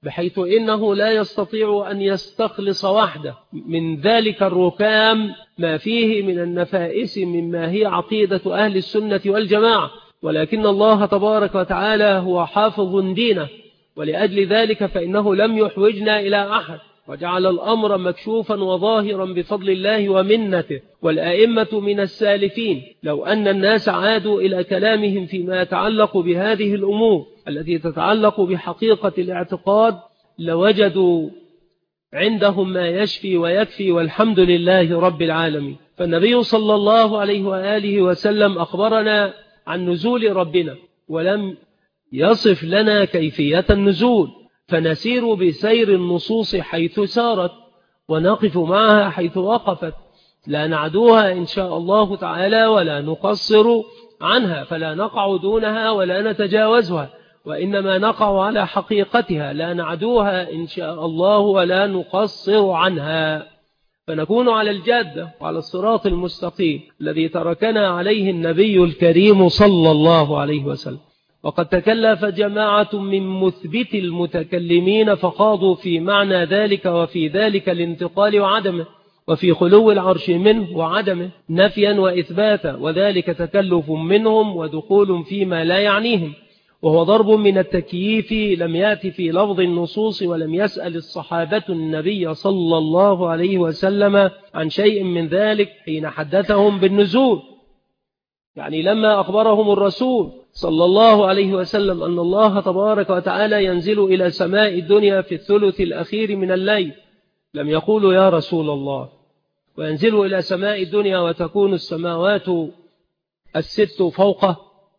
بحيث إنه لا يستطيع أن يستخلص وحده من ذلك الركام ما فيه من النفائس مما هي عقيدة أهل السنة والجماعة، ولكن الله تبارك وتعالى هو حافظ دينه، ولأجل ذلك فإنه لم يحوجنا إلى أحد، وجعل الأمر مكشوفا وظاهرا بفضل الله ومنته. والأئمة من السالفين لو أن الناس عادوا إلى كلامهم فيما يتعلق بهذه الأمور التي تتعلق بحقيقة الاعتقاد لوجدوا عندهم ما يشفي ويكفي، والحمد لله رب العالمين. فالنبي صلى الله عليه وآله وسلم أخبرنا عن نزول ربنا ولم يصف لنا كيفية النزول، فنسير بسير النصوص حيث سارت ونقف معها حيث وقفت، لا نعدوها إن شاء الله تعالى ولا نقصر عنها، فلا نقع دونها ولا نتجاوزها، وإنما نقع على حقيقتها لا نعدوها إن شاء الله ولا نقصر عنها، فنكون على الجادة وعلى الصراط المستقيم الذي تركنا عليه النبي الكريم صلى الله عليه وسلم. وقد تكلف جماعة من مثبت المتكلمين فخاضوا في معنى ذلك وفي ذلك الانتقال وعدمه، وفي خلو العرش منه وعدمه نفيا وإثباتا، وذلك تكلف منهم ودخول فيما لا يعنيهم، وهو ضرب من التكييف لم يأتي في لفظ النصوص، ولم يسأل الصحابة النبي صلى الله عليه وسلم عن شيء من ذلك حين حدثهم بالنزول. يعني لما أخبرهم الرسول صلى الله عليه وسلم أن الله تبارك وتعالى ينزل إلى سماء الدنيا في الثلث الأخير من الليل، لم يقولوا يا رسول الله وينزل إلى سماء الدنيا وتكون السماوات الست فوقه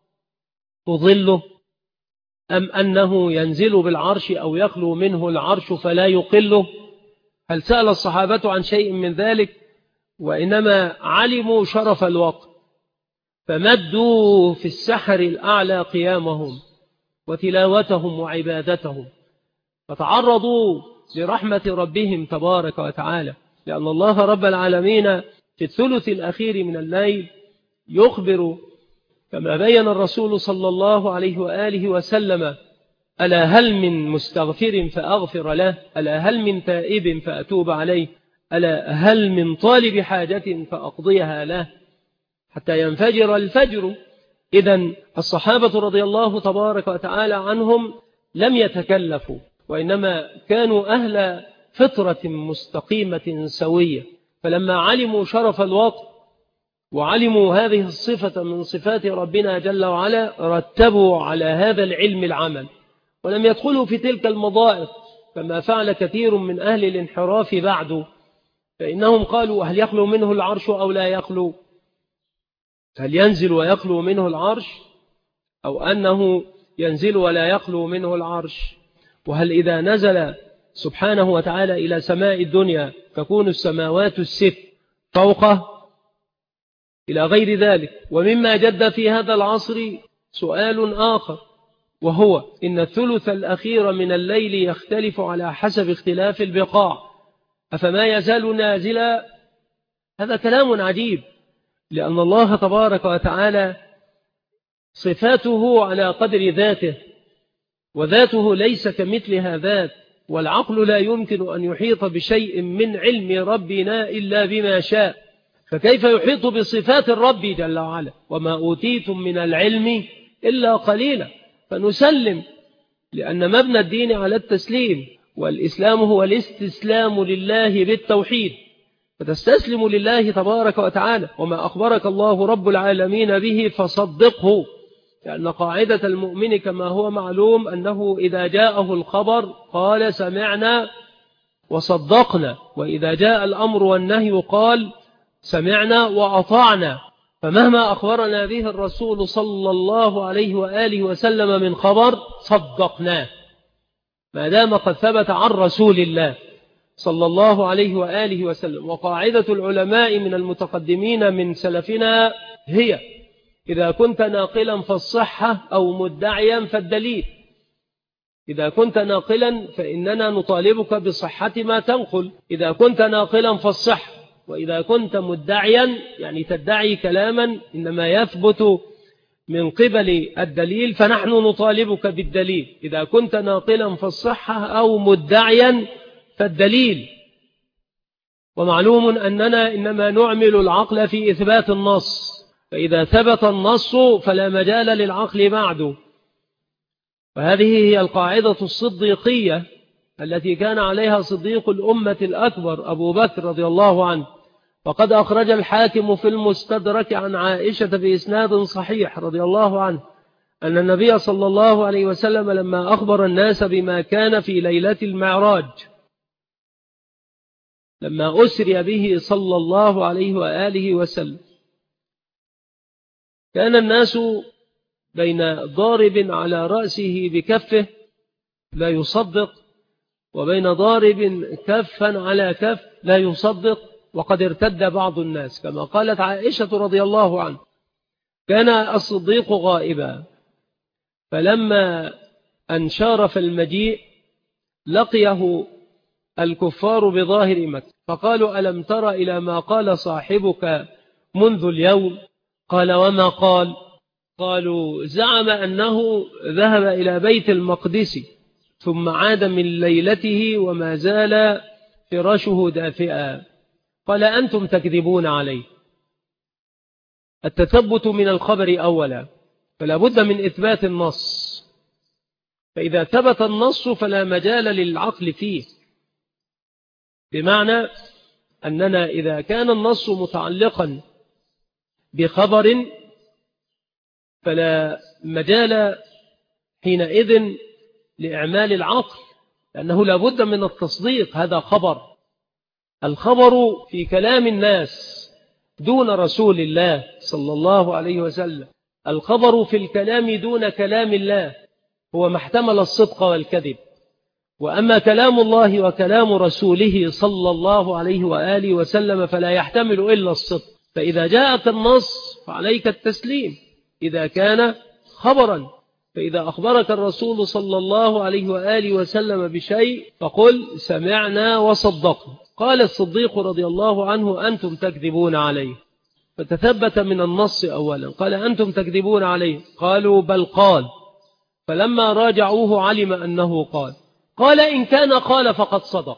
تظله، أم أنه ينزل بالعرش أو يخلو منه العرش فلا يقله. هل سأل الصحابة عن شيء من ذلك؟ وإنما علموا شرف الوقت فمدوا في السحر الأعلى قيامهم وتلاوتهم وعبادتهم، فتعرضوا لرحمة ربهم تبارك وتعالى، لأن الله رب العالمين في الثلث الأخير من الليل يخبر كما بين الرسول صلى الله عليه وآله وسلم: ألا هل من مستغفر فأغفر له، ألا هل من تائب فأتوب عليه، ألا هل من طالب حاجة فأقضيها له، حتى ينفجر الفجر. إذن الصحابة رضي الله تبارك وتعالى عنهم لم يتكلفوا، وإنما كانوا أهل فطرة مستقيمة سوية، فلما علموا شرف الوقت وعلموا هذه الصفة من صفات ربنا جل وعلا رتبوا على هذا العلم العمل، ولم يدخلوا في تلك المضائق كما فعل كثير من أهل الانحراف بعد، فإنهم قالوا: هل يخلو منه العرش أو لا يخلو؟ هل ينزل ويخلو منه العرش، أو أنه ينزل ولا يخلو منه العرش؟ وهل إذا نزل سبحانه وتعالى إلى سماء الدنيا تكون السماوات الست فوقه إلى غير ذلك؟ ومما جد في هذا العصر سؤال آخر، وهو إن الثلث الأخير من الليل يختلف على حسب اختلاف البقاع، أفما يزال نازلا؟ هذا كلام عجيب، لأن الله تبارك وتعالى صفاته على قدر ذاته، وذاته ليس كمثلها ذات، والعقل لا يمكن أن يحيط بشيء من علم ربنا إلا بما شاء، فكيف يحيط بصفات الرب جل وعلا؟ وما أوتيتم من العلم إلا قليلا. فنسلم، لأن مبنى الدين على التسليم، والإسلام هو الاستسلام لله بالتوحيد، فتستسلم لله تبارك وتعالى، وما أخبرك الله رب العالمين به فصدقه، لأن قاعدة المؤمن كما هو معلوم أنه إذا جاءه الخبر قال سمعنا وصدقنا، وإذا جاء الأمر والنهي قال سمعنا وأطعنا. فمهما أخبرنا به الرسول صلى الله عليه وآله وسلم من خبر صدقناه، ما دام قد ثبت عن رسول الله صلى الله عليه وآله وسلم. وقاعدة العلماء من المتقدمين من سلفنا هي: إذا كنت ناقلا فالصحة، أو مدعيا فالدليل. إذا كنت ناقلا فإننا نطالبك بصحة ما تنقل، إذا كنت ناقلا فالصحة، وإذا كنت مدعيا يعني تدعي كلاما إنما يثبت من قبل الدليل فنحن نطالبك بالدليل، إذا كنت ناقلا فالصحة أو مدعيا فالدليل. ومعلوم أننا إنما نعمل العقل في إثبات النص، فإذا ثبت النص فلا مجال للعقل بعده. وهذه هي القاعدة الصديقية التي كان عليها صديق الأمة الأكبر أبو بكر رضي الله عنه. وقد أخرج الحاكم في المستدرك عن عائشة بإسناد صحيح رضي الله عنه أن النبي صلى الله عليه وسلم لما أخبر الناس بما كان في ليلة المعراج، لما أسري به صلى الله عليه وآله وسلم، كان الناس بين ضارب على رأسه بكفه لا يصدق، وبين ضارب كفا على كف لا يصدق، وقد ارتد بعض الناس كما قالت عائشة رضي الله عنه. كان الصديق غائبا، فلما أنشار في المجيء لقيه الكفار بظاهر مكة، فقالوا ألم تر إلى ما قال صاحبك منذ اليوم؟ قال وما قال؟ قالوا زعم أنه ذهب إلى بيت المقدس ثم عاد من ليلته وما زال فراشه دافئا. قال أنتم تكذبون عليه. التثبت من الخبر أولا، فلا بد من إثبات النص، فإذا ثبت النص فلا مجال للعقل فيه، بمعنى أننا إذا كان النص متعلقا بخبر فلا مجال حينئذ لإعمال العقل، لأنه لا بد من التصديق. هذا خبر، الخبر في كلام الناس دون رسول الله صلى الله عليه وسلم، الخبر في الكلام دون كلام الله هو ما احتمل الصدق والكذب. وأما كلام الله وكلام رسوله صلى الله عليه وآله وسلم فلا يحتمل إلا الصدق. فإذا جاءك النص فعليك التسليم إذا كان خبرا، فإذا أخبرك الرسول صلى الله عليه وآله وسلم بشيء فقل سمعنا وصدقنا. قال الصديق رضي الله عنه أنتم تكذبون عليه، فتثبت من النص أولا. قال أنتم تكذبون عليه، قالوا بل قال، فلما راجعوه علم أنه قال. قال إن كان قال فقد صدق.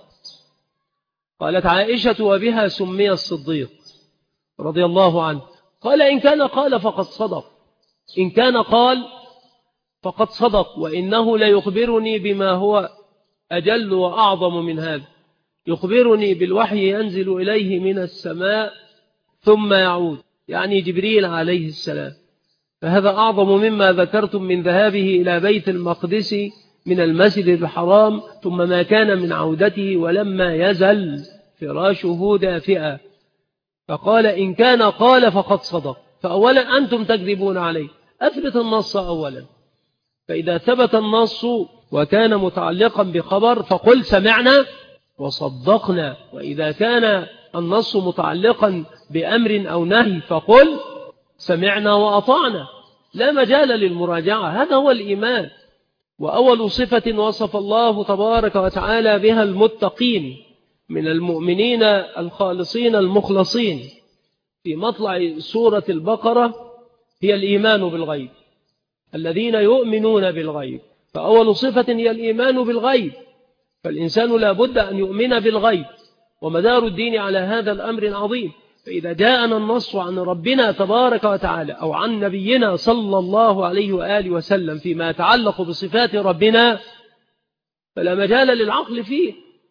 قالت عائشة وبها سمي الصديق رضي الله عنه. قال إن كان قال فقد صدق، إن كان قال فقد صدق، وإنه لا يخبرني بما هو أجل وأعظم من هذا، يخبرني بالوحي ينزل إليه من السماء ثم يعود، يعني جبريل عليه السلام. فهذا أعظم مما ذكرتم من ذهابه إلى بيت المقدس من المسجد الحرام ثم ما كان من عودته ولما يزل فراشه دافئا. فقال إن كان قال فقد صدق. فأولا أنتم تكذبون عليه، أثبت النص أولا. فإذا ثبت النص وكان متعلقا بخبر فقل سمعنا وصدقنا، وإذا كان النص متعلقا بأمر أو نهي فقل سمعنا وأطعنا، لا مجال للمراجعة. هذا هو الإيمان. وأول صفة وصف الله تبارك وتعالى بها المتقين من المؤمنين الخالصين المخلصين في مطلع سورة البقرة هي الإيمان بالغيب، الذين يؤمنون بالغيب. فأول صفة هي الإيمان بالغيب، فالإنسان لا بد أن يؤمن بالغيب، ومدار الدين على هذا الأمر عظيم. فإذا جاءنا النص عن ربنا تبارك وتعالى أو عن نبينا صلى الله عليه وآله وسلم فيما يتعلق بصفات ربنا فلا مجال للعقل فيه.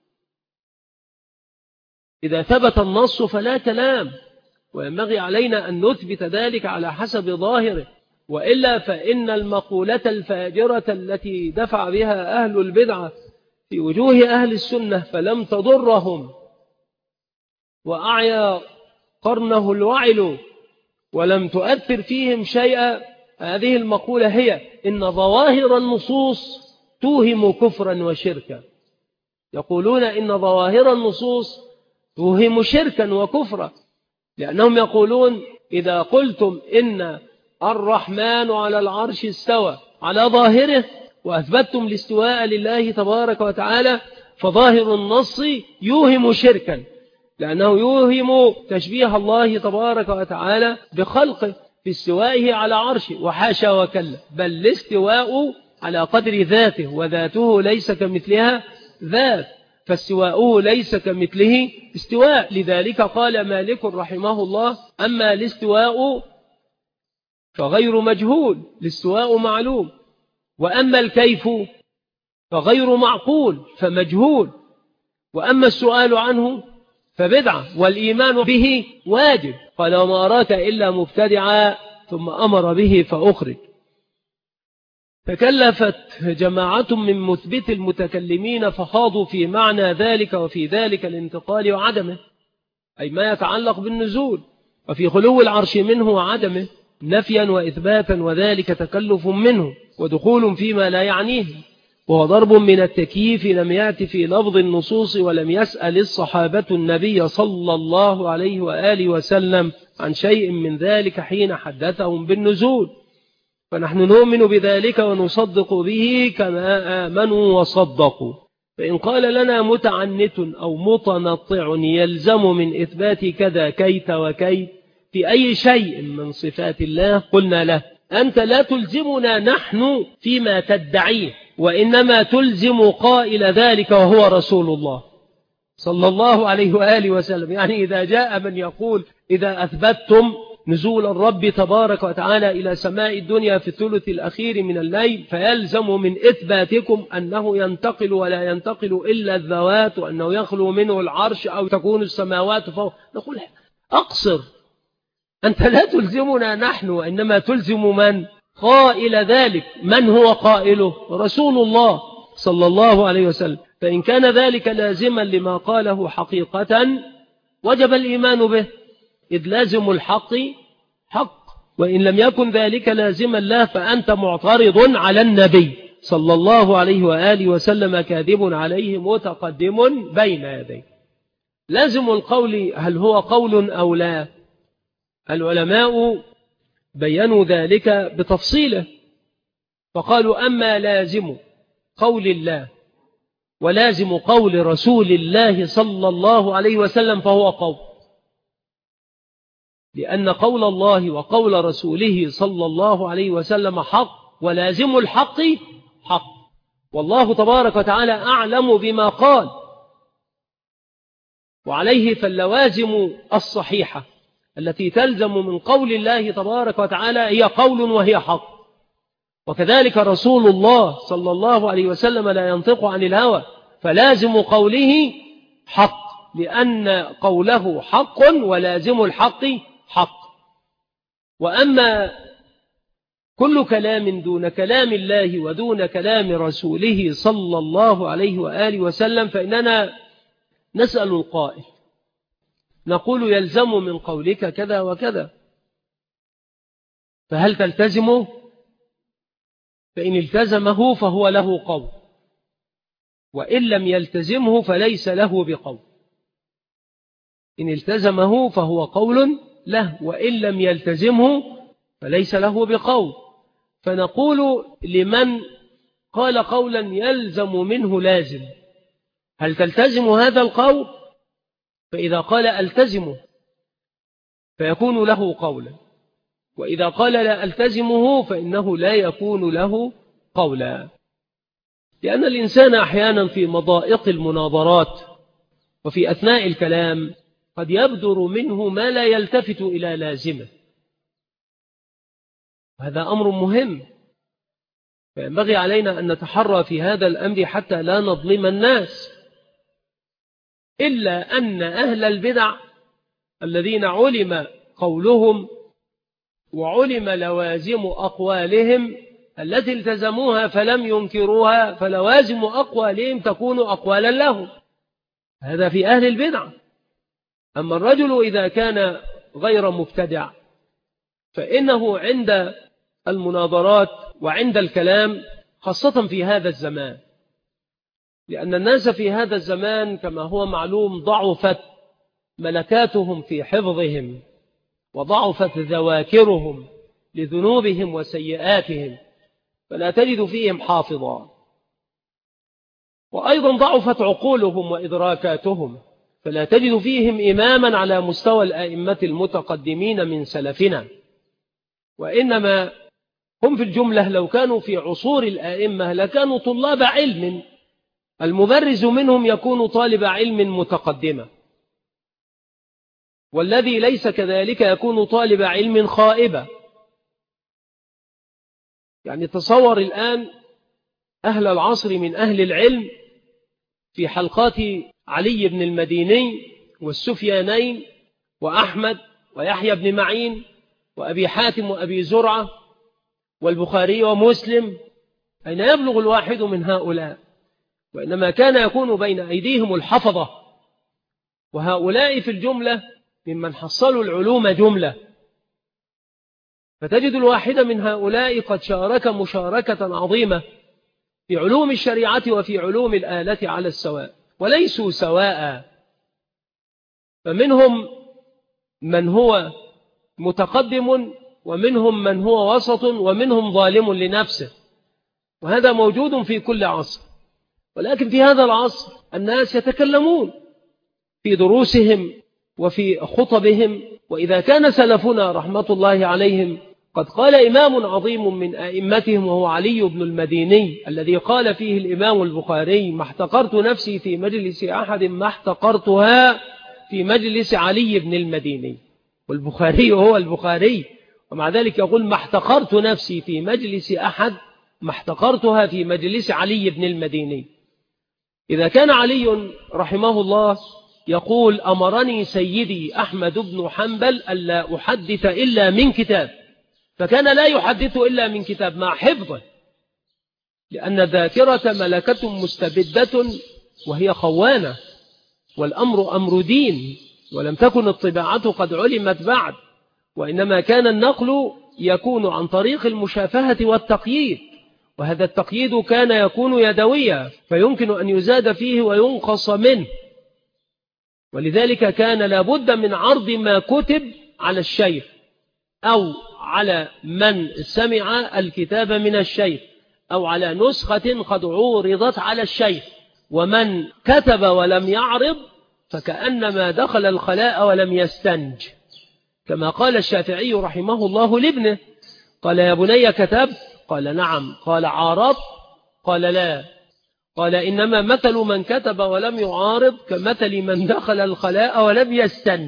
إذا ثبت النص فلا كلام، وينبغي علينا أن نثبت ذلك على حسب ظاهره، وإلا فإن المقولة الفاجرة التي دفع بها أهل البدعة في وجوه أهل السنة فلم تضرهم وأعيا قرنه الوعل ولم تؤثر فيهم شيئا، هذه المقولة هي إن ظواهر النصوص توهم كفرا وشركا. يقولون إن ظواهر النصوص توهم شركا وكفرا، لأنهم يقولون إذا قلتم إن الرحمن على العرش استوى على ظاهره وأثبتتم الاستواء لله تبارك وتعالى فظاهر النص يوهم شركا، لأنه يوهم تشبيه الله تبارك وتعالى بخلقه. في استوائه على عرشه، وحاشا وكلا، بل الاستواء على قدر ذاته، وذاته ليس كمثلها ذات، فاستواؤه ليس كمثله استواء. لذلك قال مالك رحمه الله: أما الاستواء فغير مجهول، الاستواء معلوم، وأما الكيف فغير معقول فمجهول، وأما السؤال عنه فبدعة، والإيمان به واجب. قال: وما أراك إلا مبتدعا، ثم أمر به فأخرج. تكلفت جماعة من مثبت المتكلمين فخاضوا في معنى ذلك وفي ذلك الانتقال وعدمه، أي ما يتعلق بالنزول، وفي خلو العرش منه وعدمه نفيا وإثباتا، وذلك تكلف منه ودخول فيما لا يعنيه، وهو ضرب من التكييف لم يأتي في لفظ النصوص، ولم يسأل الصحابة النبي صلى الله عليه وآله وسلم عن شيء من ذلك حين حدثهم بالنزول، فنحن نؤمن بذلك ونصدق به كما آمنوا وصدقوا. فإن قال لنا متعنت أو متنطع يلزم من إثبات كذا كيت وكيت في أي شيء من صفات الله، قلنا له: أنت لا تلزمنا نحن فيما تدعيه، وإنما تلزم قائل ذلك وهو رسول الله صلى الله عليه وآله وسلم. يعني إذا جاء من يقول: إذا أثبتتم نزول الرب تبارك وتعالى إلى سماء الدنيا في الثلث الأخير من الليل، فيلزم من إثباتكم أنه ينتقل ولا ينتقل إلا الذوات، وأنه يخلو منه العرش أو تكون السماوات فوق، نقول: أقصر، أنت لا تلزمنا نحن، وإنما تلزم من قائل ذلك. من هو قائله؟ رسول الله صلى الله عليه وسلم. فإن كان ذلك لازما لما قاله حقيقة وجب الإيمان به، إذ لازم الحق حق، وإن لم يكن ذلك لازما له فأنت معترض على النبي صلى الله عليه وآله وسلم، كاذب عليه متقدم بين يديه. لازم القول هل هو قول أو لا؟ العلماء بيّنوا ذلك بتفصيله، فقالوا: أما لازم قول الله ولازم قول رسول الله صلى الله عليه وسلم فهو قول، لأن قول الله وقول رسوله صلى الله عليه وسلم حق، ولازم الحق حق، والله تبارك وتعالى أعلم بما قال. وعليه فاللوازم الصحيحة التي تلزم من قول الله تبارك وتعالى هي قول وهي حق، وكذلك رسول الله صلى الله عليه وسلم لا ينطق عن الهوى، فلازم قوله حق، لأن قوله حق ولازم الحق حق. وأما كل كلام دون كلام الله ودون كلام رسوله صلى الله عليه وآله وسلم فإننا نسأل القائل، نقول: يلزم من قولك كذا وكذا، فهل تلتزمه؟ فإن التزمه فهو له قول، وإن لم يلتزمه فليس له بقول. إن التزمه فهو قول له، وإن لم يلتزمه فليس له بقول. فنقول لمن قال قولا يلزم منه لازم: هل تلتزم هذا القول؟ فإذا قال ألتزمه فيكون له قولا، وإذا قال لا ألتزمه فإنه لا يكون له قولا. لأن الإنسان أحيانا في مضائق المناظرات وفي أثناء الكلام قد يبدر منه ما لا يلتفت إلى لازمه، هذا أمر مهم، فينبغي علينا أن نتحرى في هذا الأمر حتى لا نظلم الناس. إلا أن أهل البدع الذين علم قولهم وعلم لوازم أقوالهم التي التزموها فلم ينكروها، فلوازم أقوالهم تكون أقوالا لهم، هذا في أهل البدع. أما الرجل إذا كان غير مبتدع فإنه عند المناظرات وعند الكلام، خاصة في هذا الزمان، لأن الناس في هذا الزمان كما هو معلوم ضعفت ملكاتهم في حفظهم، وضعفت ذواكرهم لذنوبهم وسيئاتهم، فلا تجد فيهم حافظا، وأيضا ضعفت عقولهم وإدراكاتهم، فلا تجد فيهم إماما على مستوى الآئمة المتقدمين من سلفنا. وإنما هم في الجملة لو كانوا في عصور الآئمة لكانوا طلاب علم، المبرز منهم يكون طالب علم متقدمة، والذي ليس كذلك يكون طالب علم خائبة. يعني تصور الآن أهل العصر من أهل العلم في حلقات علي بن المديني والسفيانين وأحمد ويحيى بن معين وأبي حاتم وأبي زرعة والبخاري ومسلم، أين يبلغ الواحد من هؤلاء؟ وإنما كان يكون بين أيديهم الحفظة، وهؤلاء في الجملة ممن حصلوا العلوم جملة، فتجد الواحد من هؤلاء قد شارك مشاركة عظيمة في علوم الشريعة وفي علوم الآلة على السواء، وليسوا سواء، فمنهم من هو متقدم ومنهم من هو وسط ومنهم ظالم لنفسه، وهذا موجود في كل عصر. ولكن في هذا العصر الناس يتكلمون في دروسهم وفي خطبهم، وإذا كان سلفنا رحمة الله عليهم قد قال إمام عظيم من أئمتهم وهو علي بن المديني الذي قال فيه الإمام البخاري: ما احتقرت نفسي في مجلس أحد ما احتقرتها في مجلس علي بن المديني، والبخاري هو البخاري، ومع ذلك يقول: ما احتقرت نفسي في مجلس أحد ما احتقرتها في مجلس علي بن المديني. إذا كان علي رحمه الله يقول: أمرني سيدي أحمد بن حنبل ألا أحدث إلا من كتاب، فكان لا يحدث إلا من كتاب مع حفظه، لأن الذاكرة ملكة مستبدة وهي خوانة، والأمر أمر دين، ولم تكن الطباعة قد علمت بعد، وإنما كان النقل يكون عن طريق المشافهة والتقييد، وهذا التقييد كان يكون يدويا فيمكن أن يزاد فيه وينقص منه، ولذلك كان لابد من عرض ما كتب على الشيخ أو على من سمع الكتاب من الشيخ أو على نسخة قد عورضت على الشيخ، ومن كتب ولم يعرض فكأنما دخل الخلاء ولم يستنج، كما قال الشافعي رحمه الله لابنه: قال: يا بني كتبت؟ قال: نعم. قال: عارض؟ قال: لا. قال: إنما مثل من كتب ولم يعارض كمثل من دخل الخلاء ولم يستنج.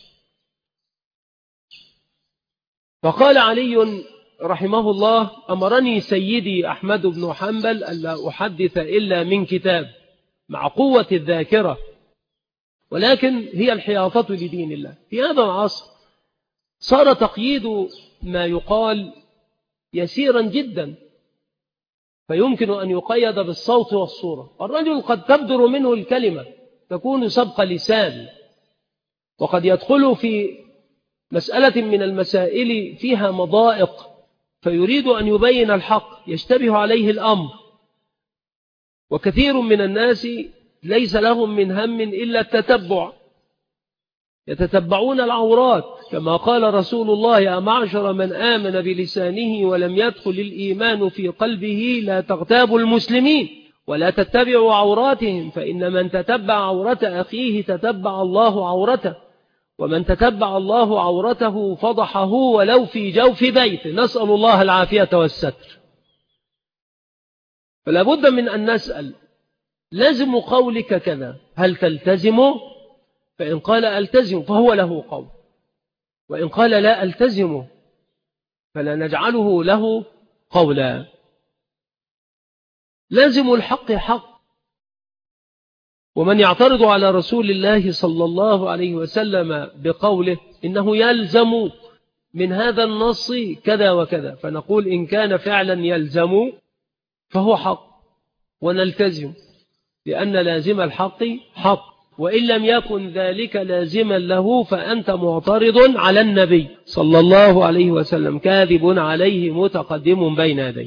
فقال علي رحمه الله: أمرني سيدي أحمد بن حنبل ألا أحدث إلا من كتاب، مع قوة الذاكرة، ولكن هي الحياطة لدين الله. في هذا العصر صار تقييد ما يقال يسيرا جدا، فيمكن أن يقيد بالصوت والصورة، الرجل قد تبدر منه الكلمة تكون سبق لسان، وقد يدخل في مسألة من المسائل فيها مضائق فيريد أن يبين الحق، يشتبه عليه الأمر، وكثير من الناس ليس لهم من هم إلا التتبع، يتتبعون العورات، كما قال رسول الله: يا معشر من آمن بلسانه ولم يدخل الإيمان في قلبه لا تغتابوا المسلمين ولا تتبعوا عوراتهم، فإن من تتبع عورة أخيه تتبع الله عورته، ومن تتبع الله عورته فضحه ولو في جوف بيته، نسأل الله العافية والستر. فلا بد من أن نسأل: لازم قولك كذا، هل تلتزمه؟ فإن قال ألتزم فهو له قول، وإن قال لا ألتزمه فلا نجعله له قولا. لازم الحق حق، ومن يعترض على رسول الله صلى الله عليه وسلم بقوله إنه يلزم من هذا النص كذا وكذا، فنقول إن كان فعلا يلزم فهو حق ونلتزم، لأن لازم الحق حق، وإن لم يكن ذلك لازما له فأنت معترض على النبي صلى الله عليه وسلم، كاذب عليه متقدم بين يديه.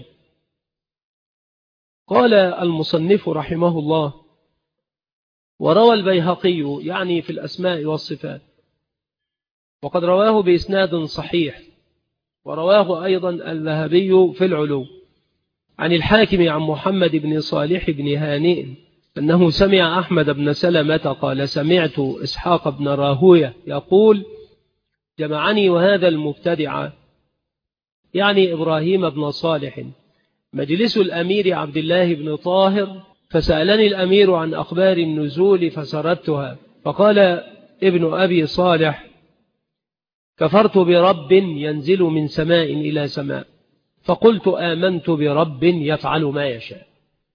قال المصنف رحمه الله: وروى البيهقي يعني في الأسماء والصفات، وقد رواه بإسناد صحيح، ورواه أيضا الذهبي في العلو عن الحاكم عن محمد بن صالح بن هانئ أنه سمع أحمد بن سلمة قال: سمعت إسحاق بن راهوية يقول: جمعني وهذا المبتدع يعني إبراهيم بن صالح مجلس الأمير عبد الله بن طاهر، فسألني الأمير عن أخبار النزول فسردتها. فقال ابن أبي صالح: كفرت برب ينزل من سماء إلى سماء، فقلت آمنت برب يفعل ما يشاء.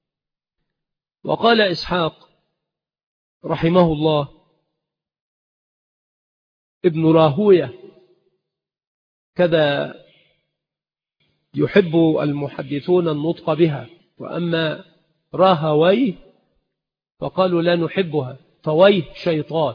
وقال إسحاق رحمه الله: ابن راهوية كذا يحب المحدثون النطق بها، وأما راهويه فقالوا لا نحبها، فويه شيطان.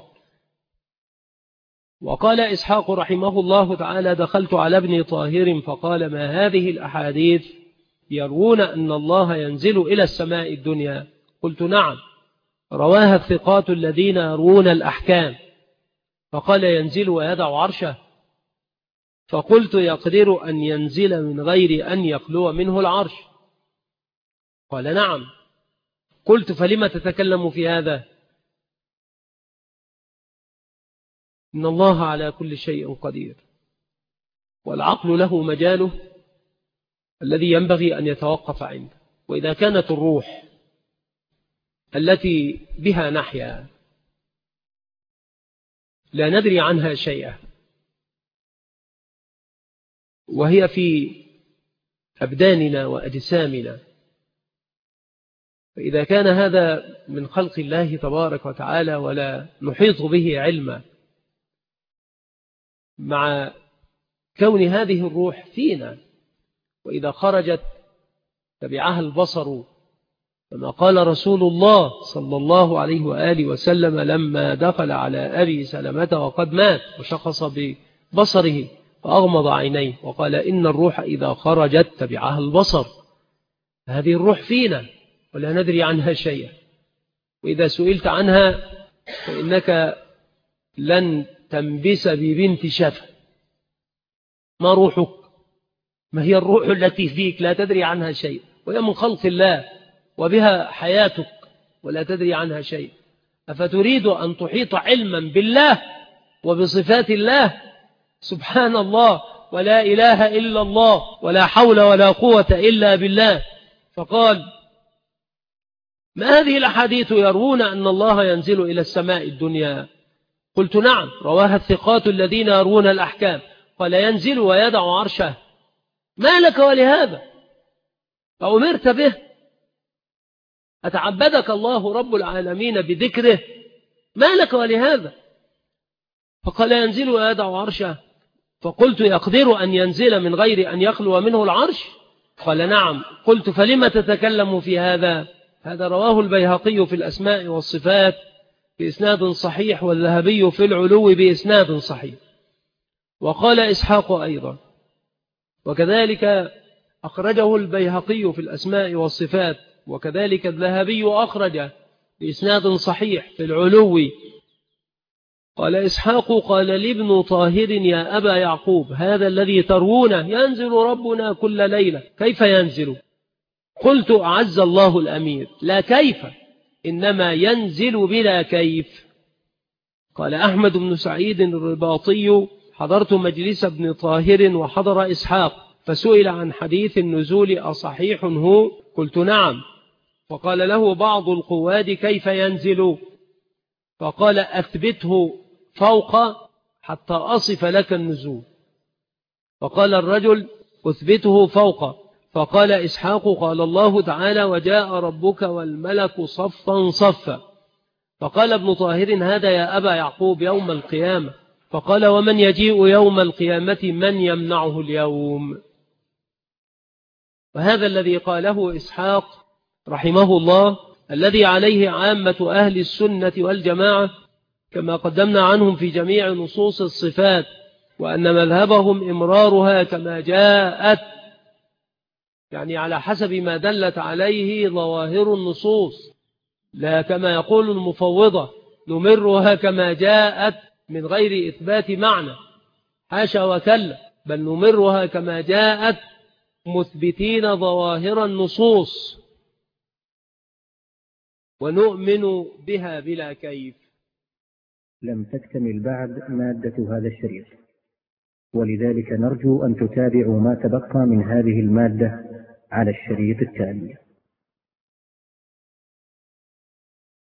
وقال إسحاق رحمه الله تعالى: دخلت على ابن طاهر فقال: ما هذه الأحاديث يروون أن الله ينزل إلى السماء الدنيا؟ قلت: نعم، رواها الثقات الذين يروون الأحكام. فقال: ينزل ويدع عرشه؟ فقلت: يقدر أن ينزل من غير أن يخلو منه العرش. قال: نعم. قلت: فلما تتكلم في هذا؟ إن الله على كل شيء قدير، والعقل له مجاله الذي ينبغي أن يتوقف عنده. وإذا كانت الروح التي بها نحيا لا ندري عنها شيئا، وهي في أبداننا وأجسامنا، فإذا كان هذا من خلق الله تبارك وتعالى ولا نحيط به علما، مع كون هذه الروح فينا، وإذا خرجت تبعها البصر، كما قال رسول الله صلى الله عليه وآله وسلم لما دخل على أبي سلمة وقد مات وشخص ببصره فأغمض عينيه وقال: إن الروح إذا خرجت تبعها البصر. هذه الروح فينا ولا ندري عنها شيئا، وإذا سئلت عنها فإنك لن تنبس ببنت شفا. ما روحك؟ ما هي الروح التي فيك؟ لا تدري عنها شيء، وهي من خلق الله وبها حياتك ولا تدري عنها شيء. أفتريد أن تحيط علما بالله وبصفات الله؟ سبحان الله، ولا إله إلا الله، ولا حول ولا قوة إلا بالله. فقال: ما هذه الأحاديث يروون أن الله ينزل إلى السماء الدنيا؟ قلت: نعم، رواها الثقات الذين يروون الأحكام. قال: ينزل ويدع عرشه؟ ما لك ولهذا؟ أمرت به؟ أتعبدك الله رب العالمين بذكره؟ ما لك ولهذا؟ فقال: ينزل ويدع عرشه. فقلت: يقدر أن ينزل من غير أن يخلو منه العرش؟ قال: نعم. قلت: فلما تتكلم في هذا؟ هذا رواه البيهقي في الأسماء والصفات بإسناد صحيح، والذهبي في العلو بإسناد صحيح. وقال إسحاق أيضا، وكذلك أخرجه البيهقي في الأسماء والصفات، وكذلك الذهبي أخرج بإسناد صحيح في العلو. قال إسحاق: قال لابن طاهر: يا أبا يعقوب، هذا الذي ترونه ينزل ربنا كل ليلة، كيف ينزل؟ قلت: أعز الله الأمير، لا كيف، إنما ينزل بلا كيف. قال أحمد بن سعيد الرباطي: حضرت مجلس ابن طاهر وحضر إسحاق، فسئل عن حديث النزول أصحيح هو؟ قلت: نعم. فقال له بعض القواد: كيف ينزل؟ فقال: أثبته فوق حتى أصف لك النزول. فقال الرجل: أثبته فوق. فقال إسحاق: قال الله تعالى: وجاء ربك والملك صفا صفا. فقال ابن طاهر: هذا يا أبا يعقوب يوم القيامة. فقال: ومن يجيء يوم القيامة من يمنعه اليوم؟ وهذا الذي قاله إسحاق رحمه الله، الذي عليه عامة أهل السنة والجماعة كما قدمنا عنهم في جميع نصوص الصفات، وأن مذهبهم إمرارها كما جاءت، يعني على حسب ما دلت عليه ظواهر النصوص، لا كما يقول المفوضة نمرها كما جاءت من غير إثبات معنى، حاشا وكلا، بل نمرها كما جاءت مثبتين ظواهر النصوص ونؤمن بها بلا كيف. لم تكتمل بعد مادة هذا الشريط. ولذلك نرجو أن تتابعوا ما تبقى من هذه المادة على الشريط التالي.